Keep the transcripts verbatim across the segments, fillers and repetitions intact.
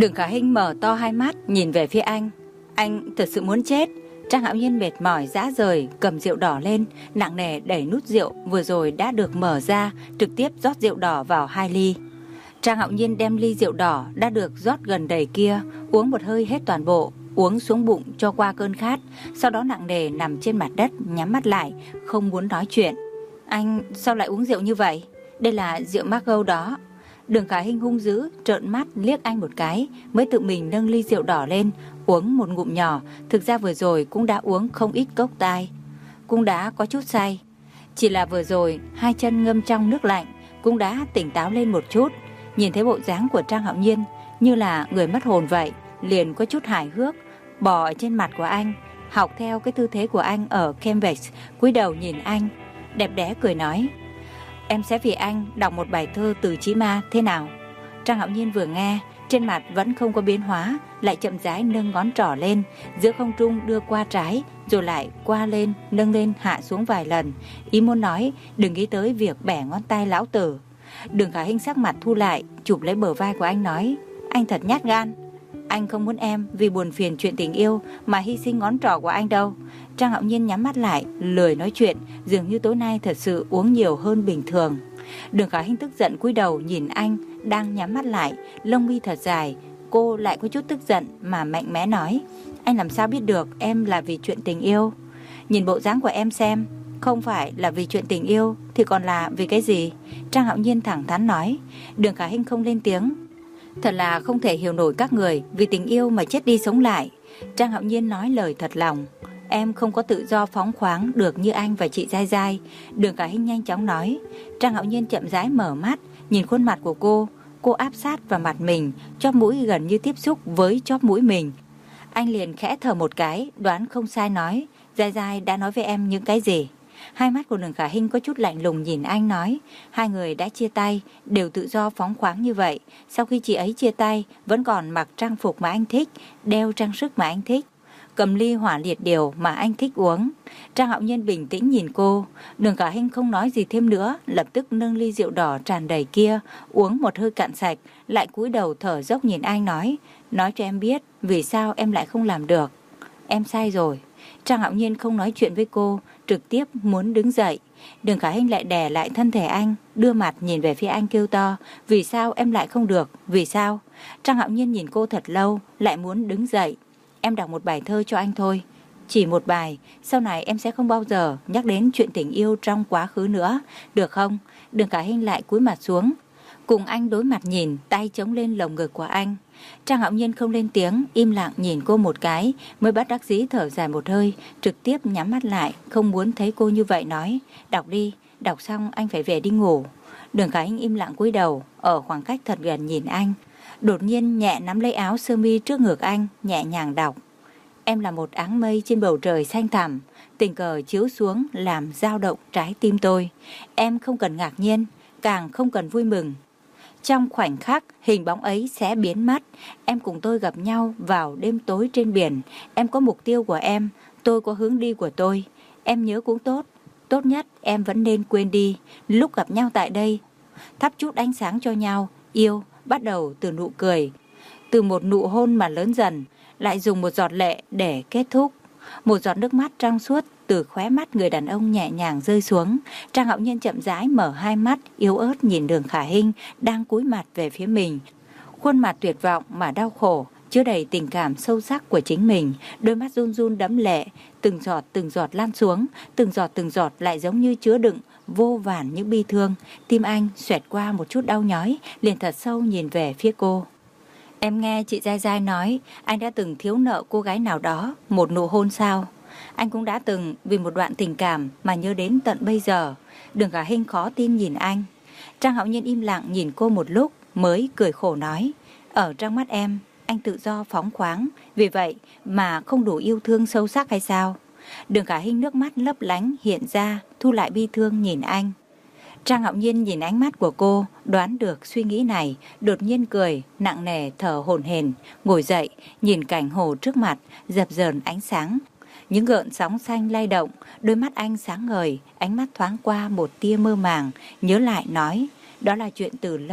Đường Khả Hinh mở to hai mắt nhìn về phía anh. Anh thật sự muốn chết. Trang Hạo Nhiên mệt mỏi rã rời, cầm rượu đỏ lên, nặng nề đẩy nút rượu vừa rồi đã được mở ra, trực tiếp rót rượu đỏ vào hai ly. Trang Hạo Nhiên đem ly rượu đỏ đã được rót gần đầy kia, uống một hơi hết toàn bộ, uống xuống bụng cho qua cơn khát, sau đó nặng nề nằm trên mặt đất, nhắm mắt lại, không muốn nói chuyện. Anh sao lại uống rượu như vậy? Đây là rượu Margaux đó. Đường Khả Hinh hung dữ, trợn mắt liếc anh một cái, mới tự mình nâng ly rượu đỏ lên, uống một ngụm nhỏ. Thực ra vừa rồi cũng đã uống không ít cốc tai, cũng đã có chút say. Chỉ là vừa rồi hai chân ngâm trong nước lạnh, cũng đã tỉnh táo lên một chút. Nhìn thấy bộ dáng của Trang Hạo Nhiên như là người mất hồn vậy, liền có chút hài hước, bò trên mặt của anh, học theo cái tư thế của anh ở Cambridge, cúi đầu nhìn anh, đẹp đẽ cười nói: Em sẽ vì anh đọc một bài thơ từ Chí Ma thế nào? Trang Hạo Nhiên vừa nghe, trên mặt vẫn không có biến hóa, lại chậm rãi nâng ngón trỏ lên, giữa không trung đưa qua trái, rồi lại qua lên, nâng lên hạ xuống vài lần, ý muốn nói đừng nghĩ tới việc bẻ ngón tay lão tử. Đường Khả Hinh sắc mặt thu lại, chụp lấy bờ vai của anh nói: Anh thật nhát gan. Anh không muốn em vì buồn phiền chuyện tình yêu mà hy sinh ngón trỏ của anh đâu. Trang Hạo Nhiên nhắm mắt lại, lười nói chuyện, dường như tối nay thật sự uống nhiều hơn bình thường. Đường Khả Hinh tức giận cúi đầu nhìn anh đang nhắm mắt lại, lông mi thật dài. Cô lại có chút tức giận mà mạnh mẽ nói: Anh làm sao biết được em là vì chuyện tình yêu? Nhìn bộ dáng của em xem, không phải là vì chuyện tình yêu thì còn là vì cái gì? Trang Hạo Nhiên thẳng thắn nói. Đường Khả Hinh không lên tiếng. Thật là không thể hiểu nổi các người vì tình yêu mà chết đi sống lại. Trang Hạo Nhiên nói lời thật lòng. Em không có tự do phóng khoáng được như anh và chị Giai Giai. Đường Khả Hinh nhanh chóng nói. Trang Hạo Nhiên chậm rãi mở mắt, nhìn khuôn mặt của cô. Cô áp sát vào mặt mình, chóp mũi gần như tiếp xúc với chóp mũi mình. Anh liền khẽ thở một cái, đoán không sai nói: Giai Giai đã nói với em những cái gì? Hai mắt của Đường Khả Hinh có chút lạnh lùng nhìn anh nói: Hai người đã chia tay, đều tự do phóng khoáng như vậy. Sau khi chị ấy chia tay, vẫn còn mặc trang phục mà anh thích, đeo trang sức mà anh thích, cầm ly hỏa liệt điều mà anh thích uống. Trang Hạo Nhiên bình tĩnh nhìn cô. Đường Khả Hinh không nói gì thêm nữa, lập tức nâng ly rượu đỏ tràn đầy kia, uống một hơi cạn sạch, lại cúi đầu thở dốc nhìn anh nói: Nói cho em biết, vì sao em lại không làm được? Em sai rồi. Trang Hạo Nhiên không nói chuyện với cô, trực tiếp muốn đứng dậy. Đường Khả Hinh lại đè lại thân thể anh, đưa mặt nhìn về phía anh kêu to: Vì sao em lại không được? Vì sao? Trang Hạo Nhiên nhìn cô thật lâu, lại muốn đứng dậy. Em đọc một bài thơ cho anh thôi, chỉ một bài, sau này em sẽ không bao giờ nhắc đến chuyện tình yêu trong quá khứ nữa, được không? Đường Khả Hinh lại cúi mặt xuống, cùng anh đối mặt nhìn, tay chống lên lồng ngực của anh. Trang Hạo Nhiên không lên tiếng, im lặng nhìn cô một cái, mới bất đắc dĩ thở dài một hơi, trực tiếp nhắm mắt lại, không muốn thấy cô như vậy nói: Đọc đi, đọc xong anh phải về đi ngủ. Đường Khả Hinh im lặng cúi đầu, ở khoảng cách thật gần nhìn anh, đột nhiên nhẹ nắm lấy áo sơ mi trước ngực anh, nhẹ nhàng đọc: Em là một áng mây trên bầu trời xanh thẳm, tình cờ chiếu xuống làm dao động trái tim tôi. Em không cần ngạc nhiên, càng không cần vui mừng. Trong khoảnh khắc hình bóng ấy sẽ biến mất. Em cùng tôi gặp nhau vào đêm tối trên biển. Em có mục tiêu của em, tôi có hướng đi của tôi. Em nhớ cũng tốt, tốt nhất em vẫn nên quên đi. Lúc gặp nhau tại đây, thắp chút ánh sáng cho nhau. Yêu bắt đầu từ nụ cười, từ một nụ hôn mà lớn dần, lại dùng một giọt lệ để kết thúc. Một giọt nước mắt trong suốt từ khóe mắt người đàn ông nhẹ nhàng rơi xuống. Trang Hạo Nhiên chậm rãi mở hai mắt, yếu ớt nhìn Đường Khả Hinh đang cúi mặt về phía mình. Khuôn mặt tuyệt vọng mà đau khổ, chứa đầy tình cảm sâu sắc của chính mình. Đôi mắt run run đẫm lệ, từng giọt từng giọt lan xuống, từng giọt từng giọt lại giống như chứa đựng vô vàn những bi thương. Tim anh xoẹt qua một chút đau nhói, liền thật sâu nhìn về phía cô. Em nghe chị Giai Giai nói anh đã từng thiếu nợ cô gái nào đó một nụ hôn sao? Anh cũng đã từng vì một đoạn tình cảm mà nhớ đến tận bây giờ. Đường Khả Hinh khó tin nhìn anh. Trang Hạo Nhiên im lặng nhìn cô một lúc mới cười khổ nói: Ở trong mắt em, anh tự do phóng khoáng, vì vậy mà không đủ yêu thương sâu sắc hay sao? Đường Khả Hinh nước mắt lấp lánh hiện ra, thu lại bi thương nhìn anh. Trang Hạo Nhiên nhìn ánh mắt của cô, đoán được suy nghĩ này, đột nhiên cười, nặng nề thở hổn hển, ngồi dậy, nhìn cảnh hồ trước mặt, dập dờn ánh sáng. Những gợn sóng xanh lay động, đôi mắt anh sáng ngời, ánh mắt thoáng qua một tia mơ màng, nhớ lại nói: Đó là chuyện từ lâu,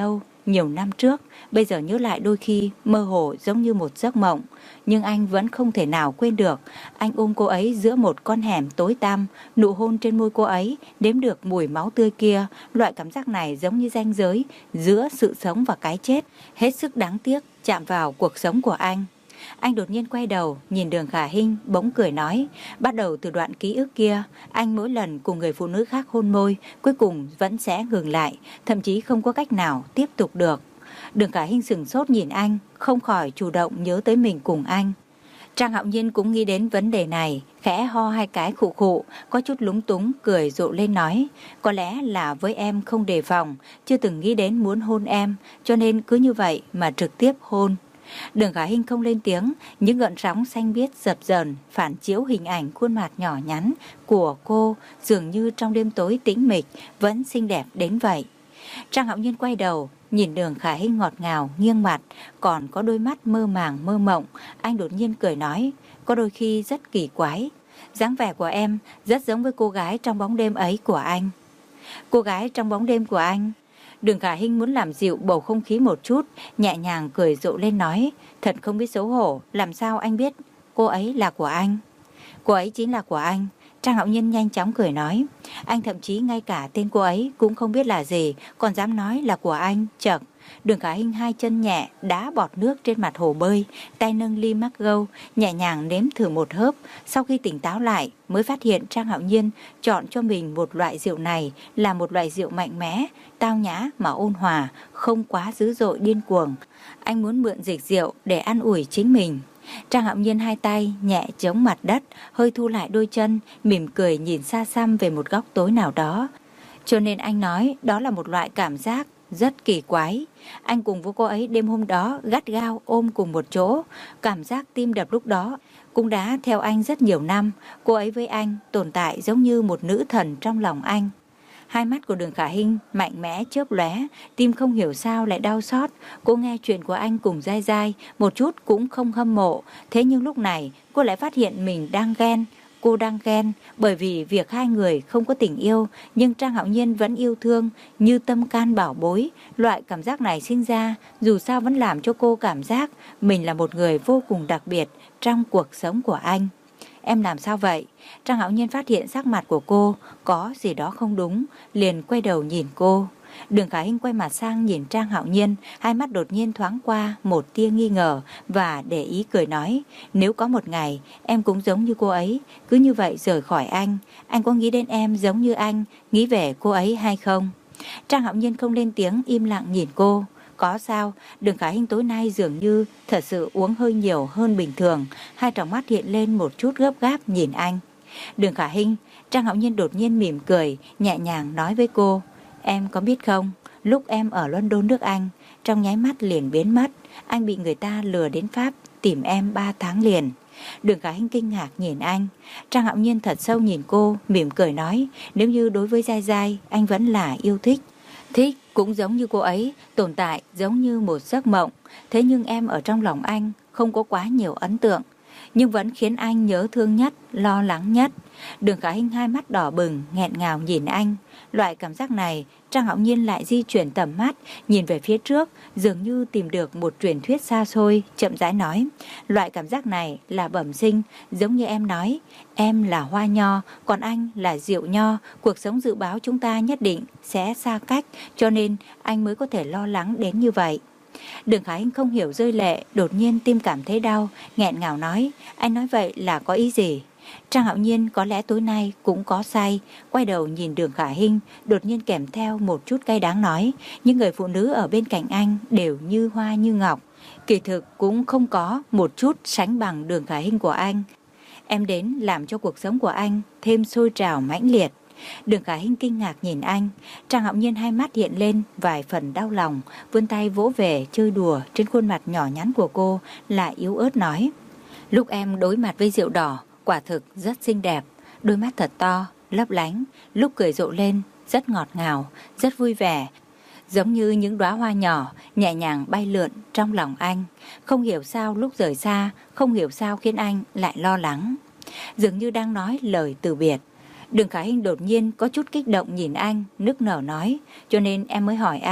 nhiều năm trước, bây giờ nhớ lại đôi khi mơ hồ giống như một giấc mộng. Nhưng anh vẫn không thể nào quên được. Anh ôm cô ấy giữa một con hẻm tối tăm, nụ hôn trên môi cô ấy, nếm được mùi máu tươi kia. Loại cảm giác này giống như ranh giới giữa sự sống và cái chết, hết sức đáng tiếc chạm vào cuộc sống của anh. Anh đột nhiên quay đầu, nhìn Đường Khả Hinh, bỗng cười nói, bắt đầu từ đoạn ký ức kia, anh mỗi lần cùng người phụ nữ khác hôn môi, cuối cùng vẫn sẽ ngừng lại, thậm chí không có cách nào tiếp tục được. Đường Khả Hinh sửng sốt nhìn anh, không khỏi chủ động nhớ tới mình cùng anh. Trang Hạo Nhiên cũng nghĩ đến vấn đề này, khẽ ho hai cái khụ khụ, có chút lúng túng, cười rộ lên nói, có lẽ là với em không đề phòng, chưa từng nghĩ đến muốn hôn em, cho nên cứ như vậy mà trực tiếp hôn. Đường Khả Hinh không lên tiếng, những gợn sóng xanh biếc dập dờn phản chiếu hình ảnh khuôn mặt nhỏ nhắn của cô, dường như trong đêm tối tĩnh mịch vẫn xinh đẹp đến vậy. Trang Hạo Nhiên quay đầu, nhìn Đường Khả Hinh ngọt ngào, nghiêng mặt, còn có đôi mắt mơ màng mơ mộng. Anh đột nhiên cười nói, có đôi khi rất kỳ quái, dáng vẻ của em rất giống với cô gái trong bóng đêm ấy của anh. Cô gái trong bóng đêm của anh? Đường Khả Hinh muốn làm dịu bầu không khí một chút, nhẹ nhàng cười rộ lên nói, thật không biết xấu hổ, làm sao anh biết cô ấy là của anh? Cô ấy chính là của anh. Trang Hạo Nhiên nhanh chóng cười nói, anh thậm chí ngay cả tên cô ấy cũng không biết là gì, còn dám nói là của anh, chậc. Đường Khả Hinh hai chân nhẹ đá bọt nước trên mặt hồ bơi, tay nâng ly mắc gâu, nhẹ nhàng nếm thử một hớp. Sau khi tỉnh táo lại mới phát hiện Trang Hạo Nhiên chọn cho mình một loại rượu này là một loại rượu mạnh mẽ, tao nhã mà ôn hòa, không quá dữ dội điên cuồng. Anh muốn mượn dịch rượu để an ủi chính mình. Trang Hạo Nhiên hai tay nhẹ chống mặt đất, hơi thu lại đôi chân, mỉm cười nhìn xa xăm về một góc tối nào đó. Cho nên anh nói đó là một loại cảm giác rất kỳ quái. Anh cùng với cô ấy đêm hôm đó gắt gao ôm cùng một chỗ. Cảm giác tim đập lúc đó cũng đã theo anh rất nhiều năm. Cô ấy với anh tồn tại giống như một nữ thần trong lòng anh. Hai mắt của Đường Khả Hinh mạnh mẽ chớp lóe, tim không hiểu sao lại đau xót. Cô nghe chuyện của anh cùng Giai Giai, một chút cũng không hâm mộ. Thế nhưng lúc này cô lại phát hiện mình đang ghen. Cô đang ghen bởi vì việc hai người không có tình yêu, nhưng Trang Hạo Nhiên vẫn yêu thương như tâm can bảo bối. Loại cảm giác này sinh ra dù sao vẫn làm cho cô cảm giác mình là một người vô cùng đặc biệt trong cuộc sống của anh. Em làm sao vậy? Trang Hạo Nhiên phát hiện sắc mặt của cô có gì đó không đúng, liền quay đầu nhìn cô. Đường Khả Hinh quay mặt sang nhìn Trang Hạo Nhiên, hai mắt đột nhiên thoáng qua một tia nghi ngờ và để ý cười nói, nếu có một ngày em cũng giống như cô ấy, cứ như vậy rời khỏi anh, anh có nghĩ đến em giống như anh nghĩ về cô ấy hay không? Trang Hạo Nhiên không lên tiếng, im lặng nhìn cô. Có sao? Đường Khả Hinh tối nay dường như thật sự uống hơi nhiều hơn bình thường, hai tròng mắt hiện lên một chút gấp gáp nhìn anh. Đường Khả Hinh, Trang Hạo Nhiên đột nhiên mỉm cười, nhẹ nhàng nói với cô, em có biết không, lúc em ở London nước Anh, trong nháy mắt liền biến mất, anh bị người ta lừa đến Pháp tìm em ba tháng liền. Đường Khả Hinh kinh ngạc nhìn anh. Trang Hạo Nhiên thật sâu nhìn cô, mỉm cười nói, nếu như đối với Giai Giai anh vẫn là yêu thích. Thích cũng giống như cô ấy, tồn tại giống như một giấc mộng. Thế nhưng em ở trong lòng anh không có quá nhiều ấn tượng, nhưng vẫn khiến anh nhớ thương nhất, lo lắng nhất. Đường Khả Hinh hai mắt đỏ bừng, nghẹn ngào nhìn anh. Loại cảm giác này, Trang Hạo Nhiên lại di chuyển tầm mắt, nhìn về phía trước, dường như tìm được một truyền thuyết xa xôi, chậm rãi nói. Loại cảm giác này là bẩm sinh, giống như em nói, em là hoa nho, còn anh là rượu nho. Cuộc sống dự báo chúng ta nhất định sẽ xa cách, cho nên anh mới có thể lo lắng đến như vậy. Đường Khả Hinh không hiểu rơi lệ, đột nhiên tim cảm thấy đau, nghẹn ngào nói, anh nói vậy là có ý gì? Trang Hạo Nhiên có lẽ tối nay cũng có say, quay đầu nhìn Đường Khả Hinh, đột nhiên kèm theo một chút cay đắng nói, những người phụ nữ ở bên cạnh anh đều như hoa như ngọc, kỳ thực cũng không có một chút sánh bằng Đường Khả Hinh của anh. Em đến làm cho cuộc sống của anh thêm sôi trào mãnh liệt. Đường Khả Hinh kinh ngạc nhìn anh. Trang Hạo Nhiên hai mắt hiện lên vài phần đau lòng, vươn tay vỗ về chơi đùa trên khuôn mặt nhỏ nhắn của cô, lại yếu ớt nói, lúc em đối mặt với rượu đỏ quả thực rất xinh đẹp, đôi mắt thật to, lấp lánh, lúc cười rộ lên rất ngọt ngào, rất vui vẻ, giống như những đóa hoa nhỏ nhẹ nhàng bay lượn trong lòng anh. Không hiểu sao lúc rời xa, không hiểu sao khiến anh lại lo lắng, dường như đang nói lời từ biệt. Đường Khả Hinh đột nhiên có chút kích động nhìn anh, nức nở nói, cho nên em mới hỏi anh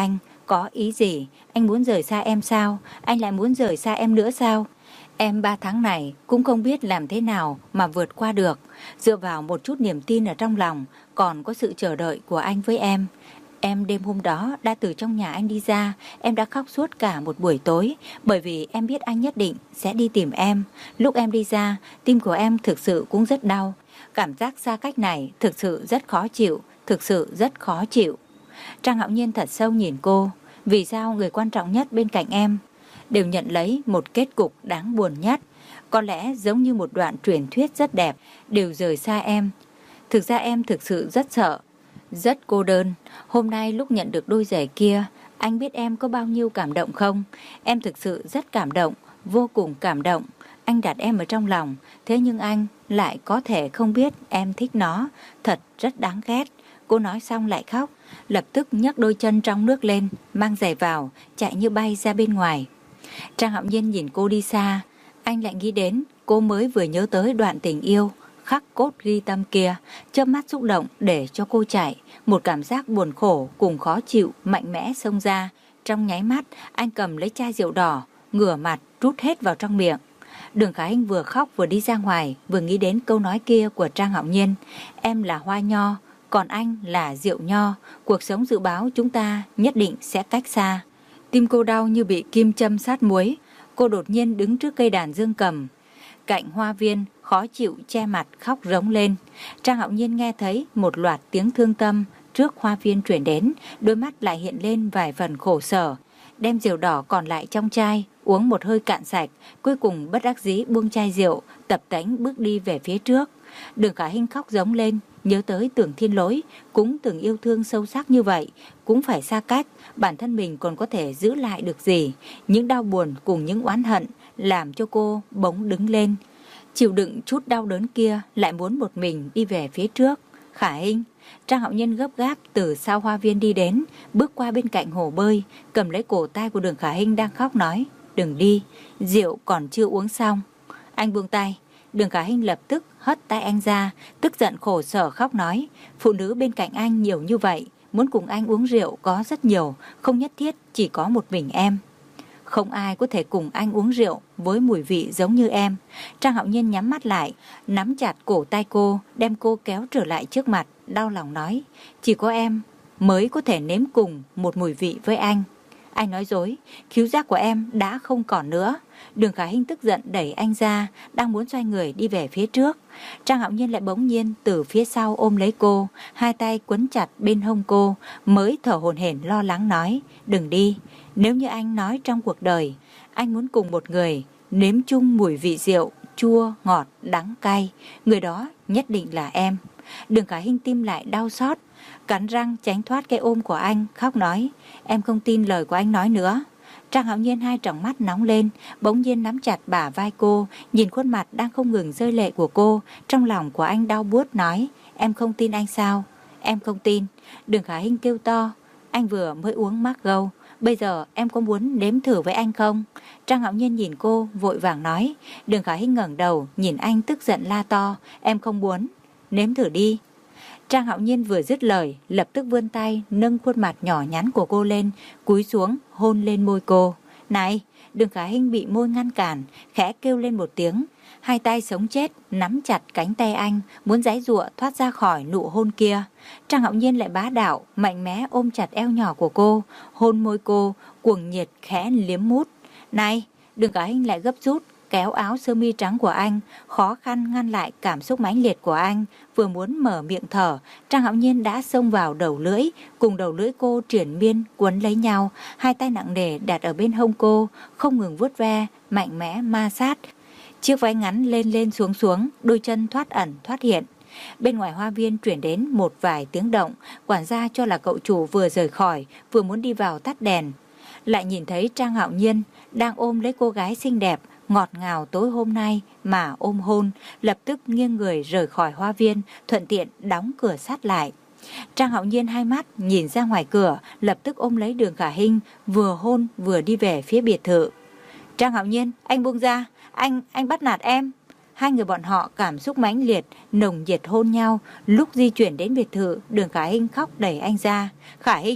Có ý gì? Anh muốn rời xa em sao? Anh lại muốn rời xa em nữa sao? Em ba tháng này cũng không biết làm thế nào mà vượt qua được. Dựa vào một chút niềm tin ở trong lòng, còn có sự chờ đợi của anh với em. Em đêm hôm đó đã từ trong nhà anh đi ra, em đã khóc suốt cả một buổi tối, bởi vì em biết anh nhất định sẽ đi tìm em. Lúc em đi ra, tim của em thực sự cũng rất đau. Cảm giác xa cách này thực sự rất khó chịu, thực sự rất khó chịu. Trang Hạo Nhiên thật sâu nhìn cô. Vì sao người quan trọng nhất bên cạnh em đều nhận lấy một kết cục đáng buồn nhất? Có lẽ giống như một đoạn truyền thuyết rất đẹp, đều rời xa em. Thực ra em thực sự rất sợ, rất cô đơn. Hôm nay lúc nhận được đôi giày kia, anh biết em có bao nhiêu cảm động không? Em thực sự rất cảm động, vô cùng cảm động. Anh đặt em ở trong lòng, thế nhưng anh lại có thể không biết em thích nó. Thật rất đáng ghét. Cô nói xong lại khóc, lập tức nhấc đôi chân trong nước lên, mang giày vào, chạy như bay ra bên ngoài. Trang Hạo Nhiên nhìn cô đi xa, anh lại nghĩ đến cô mới vừa nhớ tới đoạn tình yêu khắc cốt ghi tâm kia, chớp mắt xúc động để cho cô chạy. Một cảm giác buồn khổ cùng khó chịu mạnh mẽ xông ra. Trong nháy mắt, anh cầm lấy chai rượu đỏ, ngửa mặt trút hết vào trong miệng. Đường Khả Hinh vừa khóc vừa đi ra ngoài, vừa nghĩ đến câu nói kia của Trang Hạo Nhiên. Em là hoa nho, còn anh là rượu nho. Cuộc sống dự báo chúng ta nhất định sẽ cách xa. Tim cô đau như bị kim châm sát muối. Cô đột nhiên đứng trước cây đàn dương cầm cạnh hoa viên, khó chịu che mặt khóc rống lên. Trang Hạo Nhiên nghe thấy một loạt tiếng thương tâm trước hoa viên truyền đến, đôi mắt lại hiện lên vài phần khổ sở. Đem rượu đỏ còn lại trong chai uống một hơi cạn sạch, cuối cùng bất đắc dĩ buông chai rượu, tập tễnh bước đi về phía trước. Đường Khả Hinh khóc rống lên, nhớ tới Tưởng Thiên Lỗi, cũng từng yêu thương sâu sắc như vậy, cũng phải xa cách, bản thân mình còn có thể giữ lại được gì? Những đau buồn cùng những oán hận làm cho cô bỗng đứng lên, chịu đựng chút đau đớn kia, lại muốn một mình đi về phía trước. Khả Hinh. Trang Hạo Nhiên gấp gáp từ sau hoa viên đi đến, bước qua bên cạnh hồ bơi, cầm lấy cổ tay của Đường Khả Hinh đang khóc nói, đừng đi, rượu còn chưa uống xong. Anh buông tay. Đường Khả Hinh lập tức hất tay anh ra, tức giận khổ sở khóc nói, phụ nữ bên cạnh anh nhiều như vậy, muốn cùng anh uống rượu có rất nhiều, không nhất thiết chỉ có một mình em. Không ai có thể cùng anh uống rượu với mùi vị giống như em. Trang Hạo Nhiên nhắm mắt lại, nắm chặt cổ tay cô, đem cô kéo trở lại trước mặt, đau lòng nói, chỉ có em mới có thể nếm cùng một mùi vị với anh. Anh nói dối, khứu giác của em đã không còn nữa. Đường Khả Hinh tức giận đẩy anh ra, đang muốn xoay người đi về phía trước. Trang Hạo Nhiên lại bỗng nhiên từ phía sau ôm lấy cô, hai tay quấn chặt bên hông cô, mới thở hổn hển lo lắng nói, đừng đi. Nếu như anh nói trong cuộc đời, anh muốn cùng một người nếm chung mùi vị rượu, chua, ngọt, đắng, cay, người đó nhất định là em. Đường Khả Hinh tim lại đau xót, cắn răng tránh thoát cái ôm của anh, khóc nói, em không tin lời của anh nói nữa. Trang Hạo Nhiên hai tròng mắt nóng lên, bỗng nhiên nắm chặt bả vai cô, nhìn khuôn mặt đang không ngừng rơi lệ của cô, trong lòng của anh đau buốt nói, em không tin anh sao? Em không tin. Đường Khả Hinh kêu to, anh vừa mới uống mắc gâu, bây giờ em có muốn nếm thử với anh không? Trang Hạo Nhiên nhìn cô, vội vàng nói. Đường Khả Hinh ngẩng đầu, nhìn anh tức giận la to, em không muốn, nếm thử đi. Trang Hạo Nhiên vừa dứt lời, lập tức vươn tay nâng khuôn mặt nhỏ nhắn của cô lên, cúi xuống hôn lên môi cô. Này! Đường Khả Hinh bị môi ngăn cản, khẽ kêu lên một tiếng, hai tay sống chết nắm chặt cánh tay anh, muốn giãy giụa thoát ra khỏi nụ hôn kia. Trang Hạo Nhiên lại bá đạo, mạnh mẽ ôm chặt eo nhỏ của cô, hôn môi cô, cuồng nhiệt khẽ liếm mút. Này! Đường Khả Hinh lại gấp rút kéo áo sơ mi trắng của anh, khó khăn ngăn lại cảm xúc mãnh liệt của anh. Vừa muốn mở miệng thở, Trang Hạo Nhiên đã xông vào đầu lưỡi, cùng đầu lưỡi cô triển miên quấn lấy nhau, hai tay nặng nề đặt ở bên hông cô, không ngừng vuốt ve, mạnh mẽ ma sát. Chiếc váy ngắn lên lên xuống xuống, đôi chân thoát ẩn thoát hiện. Bên ngoài hoa viên chuyển đến một vài tiếng động, quản gia cho là cậu chủ vừa rời khỏi, vừa muốn đi vào tắt đèn. Lại nhìn thấy Trang Hạo Nhiên đang ôm lấy cô gái xinh đẹp, ngọt ngào tối hôm nay mà ôm hôn, lập tức nghiêng người rời khỏi hoa viên, thuận tiện đóng cửa sát lại. Trang Hạo Nhiên hai mắt nhìn ra ngoài cửa, lập tức ôm lấy Đường Khả Hinh, vừa hôn vừa đi về phía biệt thự. Trang Hạo Nhiên, anh buông ra, anh, anh bắt nạt em. Hai người bọn họ cảm xúc mãnh liệt, nồng nhiệt hôn nhau. Lúc di chuyển đến biệt thự, Đường Khả Hinh khóc đẩy anh ra. Khả Hinh,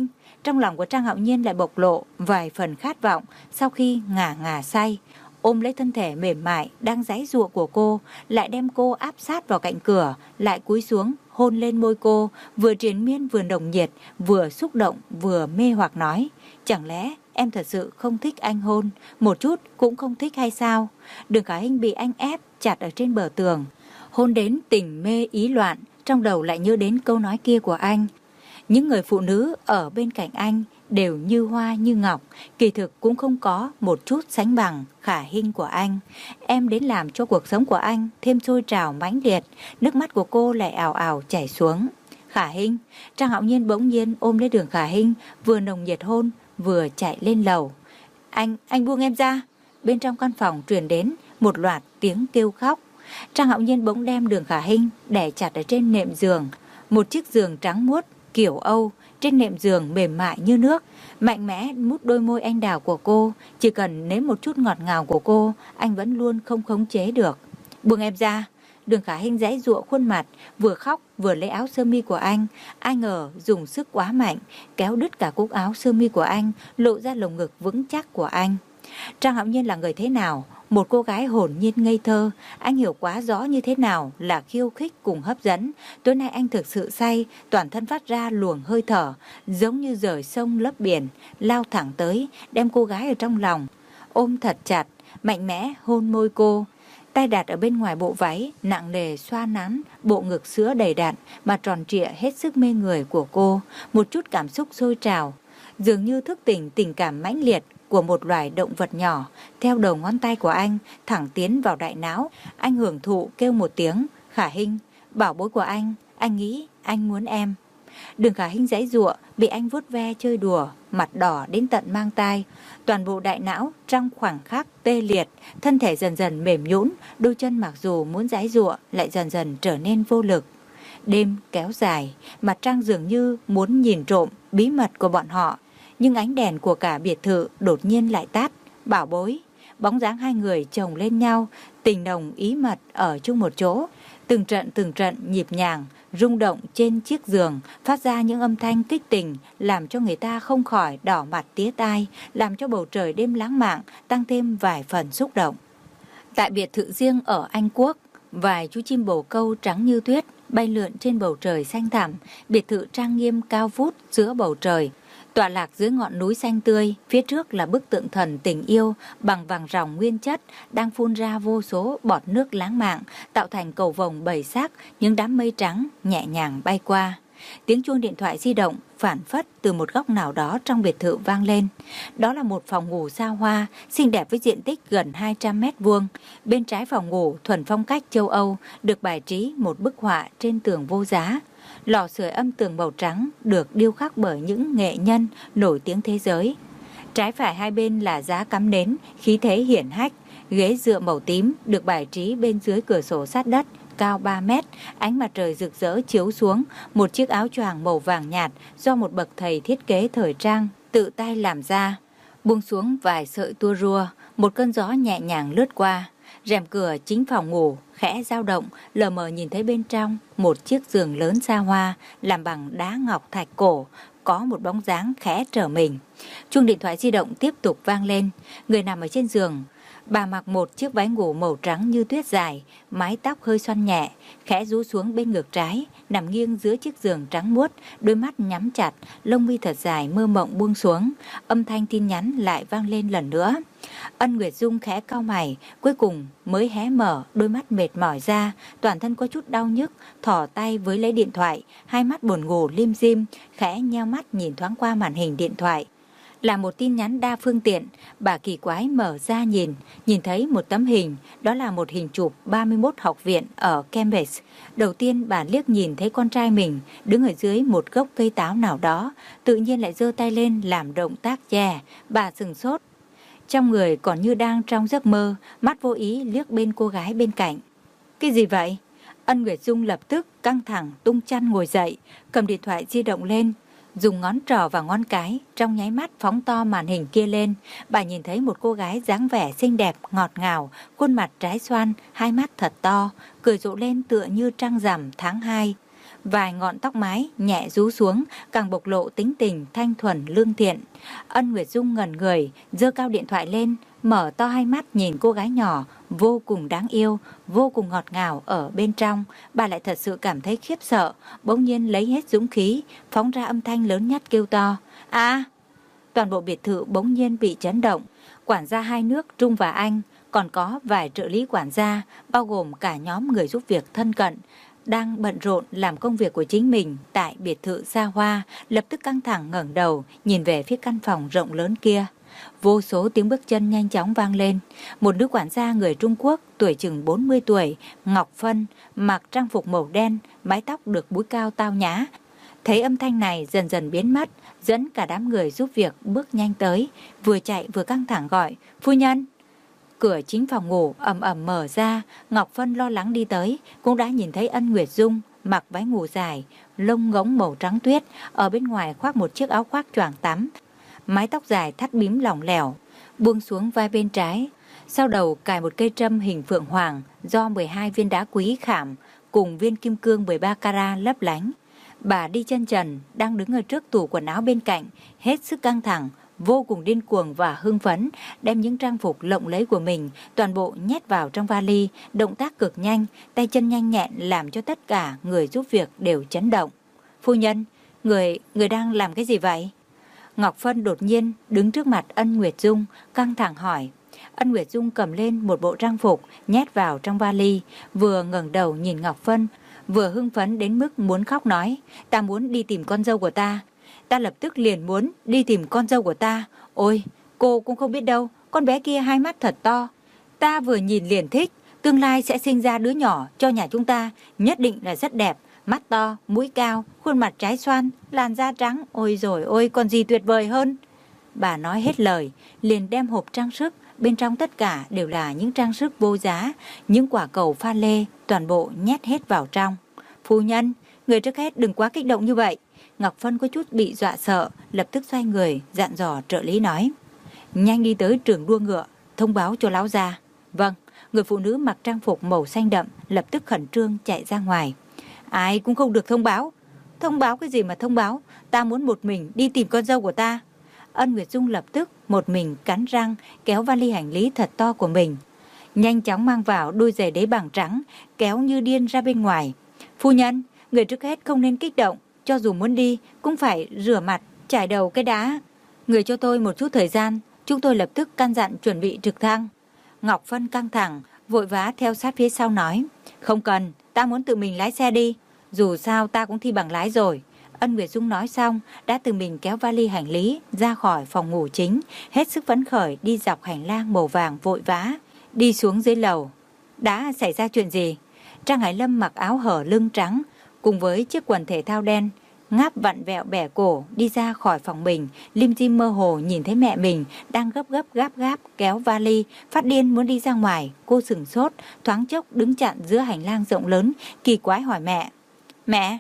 Trong lòng của Trang Hạo Nhiên lại bộc lộ vài phần khát vọng sau khi ngả ngả say. Ôm lấy thân thể mềm mại đang giãy giụa của cô, lại đem cô áp sát vào cạnh cửa, lại cúi xuống hôn lên môi cô, vừa triền miên vừa nồng nhiệt, vừa xúc động vừa mê hoặc nói: chẳng lẽ em thật sự không thích anh hôn, một chút cũng không thích hay sao? Đường Khả Hinh bị anh ép chặt ở trên bờ tường, hôn đến tình mê ý loạn, trong đầu lại nhớ đến câu nói kia của anh: những người phụ nữ ở bên cạnh anh đều như hoa như ngọc, kỳ thực cũng không có một chút sánh bằng Khả Hinh của anh. Em đến làm cho cuộc sống của anh thêm sôi trào mãnh liệt. Nước mắt của cô lại ào ào chảy xuống. Khả Hinh. Trang Hạo Nhiên bỗng nhiên ôm lấy Đường Khả Hinh, vừa nồng nhiệt hôn vừa chạy lên lầu. Anh, anh buông em ra. Bên trong căn phòng truyền đến một loạt tiếng kêu khóc. Trang Hạo Nhiên bỗng đem Đường Khả Hinh đè chặt ở trên nệm giường, một chiếc giường trắng muốt kiểu Âu. Trên nệm giường mềm mại như nước, mạnh mẽ mút đôi môi anh đào của cô. Chỉ cần nếm một chút ngọt ngào của cô, anh vẫn luôn không khống chế được. Buông em ra. Đường Khả Hinh giãy giụa khuôn mặt, vừa khóc vừa lấy áo sơ mi của anh. Ai ngờ dùng sức quá mạnh, kéo đứt cả cúc áo sơ mi của anh, lộ ra lồng ngực vững chắc của anh. Trang Hạo Nhiên là người thế nào? Một cô gái hồn nhiên ngây thơ. Anh hiểu quá rõ như thế nào là khiêu khích cùng hấp dẫn. Tối nay anh thực sự say, toàn thân phát ra luồng hơi thở, giống như rời sông lấp biển, lao thẳng tới, đem cô gái ở trong lòng, ôm thật chặt, mạnh mẽ hôn môi cô. Tay đặt ở bên ngoài bộ váy, nặng nề xoa nắn bộ ngực sữa đầy đặn mà tròn trịa hết sức mê người của cô. Một chút cảm xúc sôi trào, dường như thức tỉnh tình cảm mãnh liệt của một loài động vật nhỏ, theo đầu ngón tay của anh thẳng tiến vào đại não. Anh hưởng thụ kêu một tiếng: Khả Hinh, bảo bối của anh, anh nghĩ anh muốn em. Đường Khả Hinh giãy giụa, bị anh vuốt ve chơi đùa, mặt đỏ đến tận mang tai. Toàn bộ đại não trong khoảnh khắc tê liệt, thân thể dần dần mềm nhũn, đôi chân mặc dù muốn giãy giụa lại dần dần trở nên vô lực. Đêm kéo dài, mặt trăng dường như muốn nhìn trộm bí mật của bọn họ, nhưng ánh đèn của cả biệt thự đột nhiên lại tắt. Bảo bối. Bóng dáng hai người chồng lên nhau, tình nồng ý mật ở chung một chỗ. Từng trận từng trận nhịp nhàng rung động trên chiếc giường, phát ra những âm thanh kích tình, làm cho người ta không khỏi đỏ mặt tía tai, làm cho bầu trời đêm lãng mạn tăng thêm vài phần xúc động. Tại biệt thự riêng ở Anh Quốc, vài chú chim bồ câu trắng như tuyết bay lượn trên bầu trời xanh thẳm. Biệt thự trang nghiêm cao vút giữa bầu trời, tọa lạc dưới ngọn núi xanh tươi. Phía trước là bức tượng thần tình yêu bằng vàng ròng nguyên chất, đang phun ra vô số bọt nước lãng mạn, tạo thành cầu vồng bảy sắc. Những đám mây trắng nhẹ nhàng bay qua. Tiếng chuông điện thoại di động phản phất từ một góc nào đó trong biệt thự vang lên. Đó là một phòng ngủ xa hoa, xinh đẹp với diện tích gần hai trăm mét vuông. Bên trái phòng ngủ thuần phong cách châu Âu, được bài trí một bức họa trên tường vô giá. Lò sưởi âm tường màu trắng được điêu khắc bởi những nghệ nhân nổi tiếng thế giới. Trái phải hai bên là giá cắm nến, khí thế hiển hách. Ghế dựa màu tím được bài trí bên dưới cửa sổ sát đất, cao ba mét. Ánh mặt trời rực rỡ chiếu xuống. Một chiếc áo choàng màu vàng nhạt do một bậc thầy thiết kế thời trang tự tay làm ra, buông xuống vài sợi tua rua. Một cơn gió nhẹ nhàng lướt qua. Rèm cửa chính phòng ngủ khẽ dao động, lờ mờ nhìn thấy bên trong một chiếc giường lớn xa hoa làm bằng đá ngọc thạch cổ, có một bóng dáng khẽ trở mình. Chuông điện thoại di động tiếp tục vang lên. Người nằm ở trên giường, bà mặc một chiếc váy ngủ màu trắng như tuyết dài, mái tóc hơi xoăn nhẹ, khẽ rũ xuống bên ngực trái, nằm nghiêng giữa chiếc giường trắng muốt, đôi mắt nhắm chặt, lông mi thật dài mơ mộng buông xuống. Âm thanh tin nhắn lại vang lên lần nữa. Ân Nguyệt Dung khẽ cau mày, cuối cùng mới hé mở đôi mắt mệt mỏi ra, toàn thân có chút đau nhức, thò tay với lấy điện thoại, hai mắt buồn ngủ lim dim, khẽ nheo mắt nhìn thoáng qua màn hình điện thoại. Là một tin nhắn đa phương tiện. Bà kỳ quái mở ra nhìn, nhìn thấy một tấm hình, đó là một hình chụp ba mươi mốt học viện ở Cambridge. Đầu tiên bà liếc nhìn thấy con trai mình đứng ở dưới một gốc cây táo nào đó, tự nhiên lại giơ tay lên làm động tác chè. Bà sừng sốt, trong người còn như đang trong giấc mơ, mắt vô ý liếc bên cô gái bên cạnh. Cái gì vậy? Ân Nguyệt Dung lập tức căng thẳng tung chăn ngồi dậy, cầm điện thoại di động lên, dùng ngón trỏ và ngón cái trong nháy mắt phóng to màn hình kia lên. Bà nhìn thấy một cô gái dáng vẻ xinh đẹp, ngọt ngào, khuôn mặt trái xoan, hai mắt thật to, cười rộ lên tựa như trăng rằm tháng hai. Vài ngọn tóc mái nhẹ rú xuống, càng bộc lộ tính tình thanh thuần lương thiện. Ân Nguyệt Dung ngẩn người, giơ cao điện thoại lên, mở to hai mắt nhìn cô gái nhỏ, vô cùng đáng yêu, vô cùng ngọt ngào ở bên trong. Bà lại thật sự cảm thấy khiếp sợ, bỗng nhiên lấy hết dũng khí, phóng ra âm thanh lớn nhất kêu to. À! Toàn bộ biệt thự bỗng nhiên bị chấn động. Quản gia hai nước Trung và Anh, còn có vài trợ lý quản gia, bao gồm cả nhóm người giúp việc thân cận, đang bận rộn làm công việc của chính mình tại biệt thự xa hoa, lập tức căng thẳng ngẩng đầu, nhìn về phía căn phòng rộng lớn kia. Vô số tiếng bước chân nhanh chóng vang lên. Một nữ quản gia người Trung Quốc, tuổi chừng bốn mươi tuổi, Ngọc Phân, mặc trang phục màu đen, mái tóc được búi cao tao nhã. Thấy âm thanh này dần dần biến mất, dẫn cả đám người giúp việc bước nhanh tới, vừa chạy vừa căng thẳng gọi, phu nhân. Cửa chính phòng ngủ ầm ầm mở ra, Ngọc Phân lo lắng đi tới, cũng đã nhìn thấy Ân Nguyệt Dung mặc váy ngủ dài, lông ngỗng màu trắng tuyết, ở bên ngoài khoác một chiếc áo khoác choàng tắm. Mái tóc dài thắt bím lỏng lẻo, buông xuống vai bên trái, sau đầu cài một cây trâm hình phượng hoàng do mười hai viên đá quý khảm cùng viên kim cương mười ba carat lấp lánh. Bà đi chân trần, đang đứng ở trước tủ quần áo bên cạnh, hết sức căng thẳng, vô cùng điên cuồng và hưng phấn, đem những trang phục lộng lẫy của mình toàn bộ nhét vào trong vali, động tác cực nhanh, tay chân nhanh nhẹn làm cho tất cả người giúp việc đều chấn động. Phu nhân, người, người đang làm cái gì vậy? Ngọc Phân đột nhiên đứng trước mặt Ân Nguyệt Dung, căng thẳng hỏi. Ân Nguyệt Dung cầm lên một bộ trang phục, nhét vào trong vali, vừa ngẩng đầu nhìn Ngọc Phân, vừa hưng phấn đến mức muốn khóc nói, ta muốn đi tìm con dâu của ta. Ta lập tức liền muốn đi tìm con dâu của ta. Ôi, cô cũng không biết đâu, con bé kia hai mắt thật to. Ta vừa nhìn liền thích, tương lai sẽ sinh ra đứa nhỏ cho nhà chúng ta, nhất định là rất đẹp. Mắt to, mũi cao, khuôn mặt trái xoan, làn da trắng, ôi rồi ôi, còn gì tuyệt vời hơn. Bà nói hết lời, liền đem hộp trang sức, bên trong tất cả đều là những trang sức vô giá, những quả cầu pha lê, toàn bộ nhét hết vào trong. Phu nhân, người trước hết đừng quá kích động như vậy. Ngọc Phân có chút bị dọa sợ, lập tức xoay người, dặn dò trợ lý nói. Nhanh đi tới trường đua ngựa, thông báo cho lão gia. Vâng, người phụ nữ mặc trang phục màu xanh đậm, lập tức khẩn trương chạy ra ngoài. Ai cũng không được thông báo. Thông báo cái gì mà thông báo, ta muốn một mình đi tìm con dâu của ta. Ân Nguyệt Dung lập tức một mình cắn răng, kéo vali hành lý thật to của mình. Nhanh chóng mang vào đôi giày đế bằng trắng, kéo như điên ra bên ngoài. Phu nhân, người trước hết không nên kích động, cho dù muốn đi cũng phải rửa mặt, chải đầu cái đá. Người cho tôi một chút thời gian, chúng tôi lập tức căn dặn chuẩn bị trực thăng. Ngọc Phân căng thẳng, vội vã theo sát phía sau nói. Không cần, ta muốn tự mình lái xe đi. Dù sao ta cũng thi bằng lái rồi. Ân Nguyệt Dung nói xong, đã tự mình kéo vali hành lý ra khỏi phòng ngủ chính, hết sức phấn khởi đi dọc hành lang màu vàng vội vã, đi xuống dưới lầu. Đã xảy ra chuyện gì? Trang Hải Lâm mặc áo hở lưng trắng, cùng với chiếc quần thể thao đen, ngáp vặn vẹo bẻ cổ đi ra khỏi phòng mình, lim dim mơ hồ nhìn thấy mẹ mình đang gấp gấp gáp gáp kéo vali, phát điên muốn đi ra ngoài. Cô sửng sốt, thoáng chốc đứng chặn giữa hành lang rộng lớn, kỳ quái hỏi mẹ. Mẹ,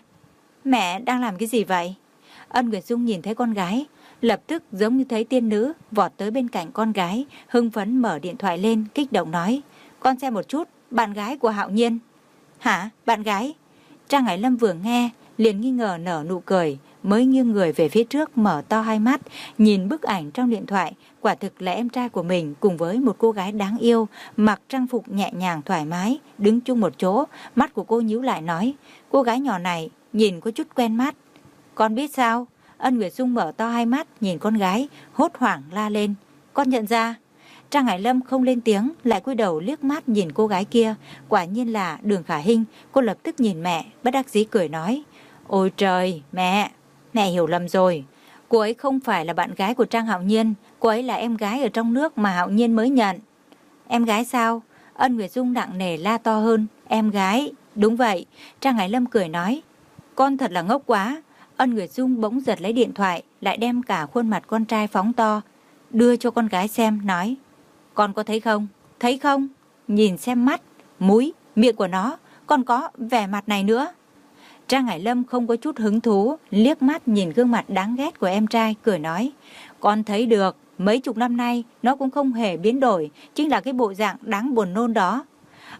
mẹ đang làm cái gì vậy? Ân Nguyệt Dung nhìn thấy con gái, lập tức giống như thấy tiên nữ, vọt tới bên cạnh con gái, hưng phấn mở điện thoại lên, kích động nói. Con xem một chút, bạn gái của Hạo Nhiên. Hả, bạn gái? Trang Hải Lâm vừa nghe, liền nghi ngờ nở nụ cười, mới nghiêng người về phía trước mở to hai mắt, nhìn bức ảnh trong điện thoại, quả thực là em trai của mình cùng với một cô gái đáng yêu, mặc trang phục nhẹ nhàng thoải mái, đứng chung một chỗ. Mắt của cô nhíu lại nói, cô gái nhỏ này nhìn có chút quen mắt. Con biết sao? Ân Nguyệt Dung mở to hai mắt nhìn con gái, hốt hoảng la lên. Con nhận ra. Trang Hải Lâm không lên tiếng, lại cúi đầu liếc mắt nhìn cô gái kia, quả nhiên là Đường Khả Hinh. Cô lập tức nhìn mẹ, bất đắc dĩ cười nói. Ôi trời, mẹ, mẹ hiểu lầm rồi. Cô ấy không phải là bạn gái của Trang Hạo Nhiên, cô ấy là em gái ở trong nước mà Hạo Nhiên mới nhận. Em gái sao? Ân Nguyệt Dung nặng nề la to hơn. Em gái, đúng vậy. Trang Hải Lâm cười nói. Con thật là ngốc quá. Ân Nguyệt Dung bỗng giật lấy điện thoại, lại đem cả khuôn mặt con trai phóng to, đưa cho con gái xem, nói. Con có thấy không? Thấy không? Nhìn xem mắt, mũi, miệng của nó, còn có vẻ mặt này nữa. Trang Hải Lâm không có chút hứng thú, liếc mắt nhìn gương mặt đáng ghét của em trai, cười nói. Con thấy được, mấy chục năm nay nó cũng không hề biến đổi, chính là cái bộ dạng đáng buồn nôn đó.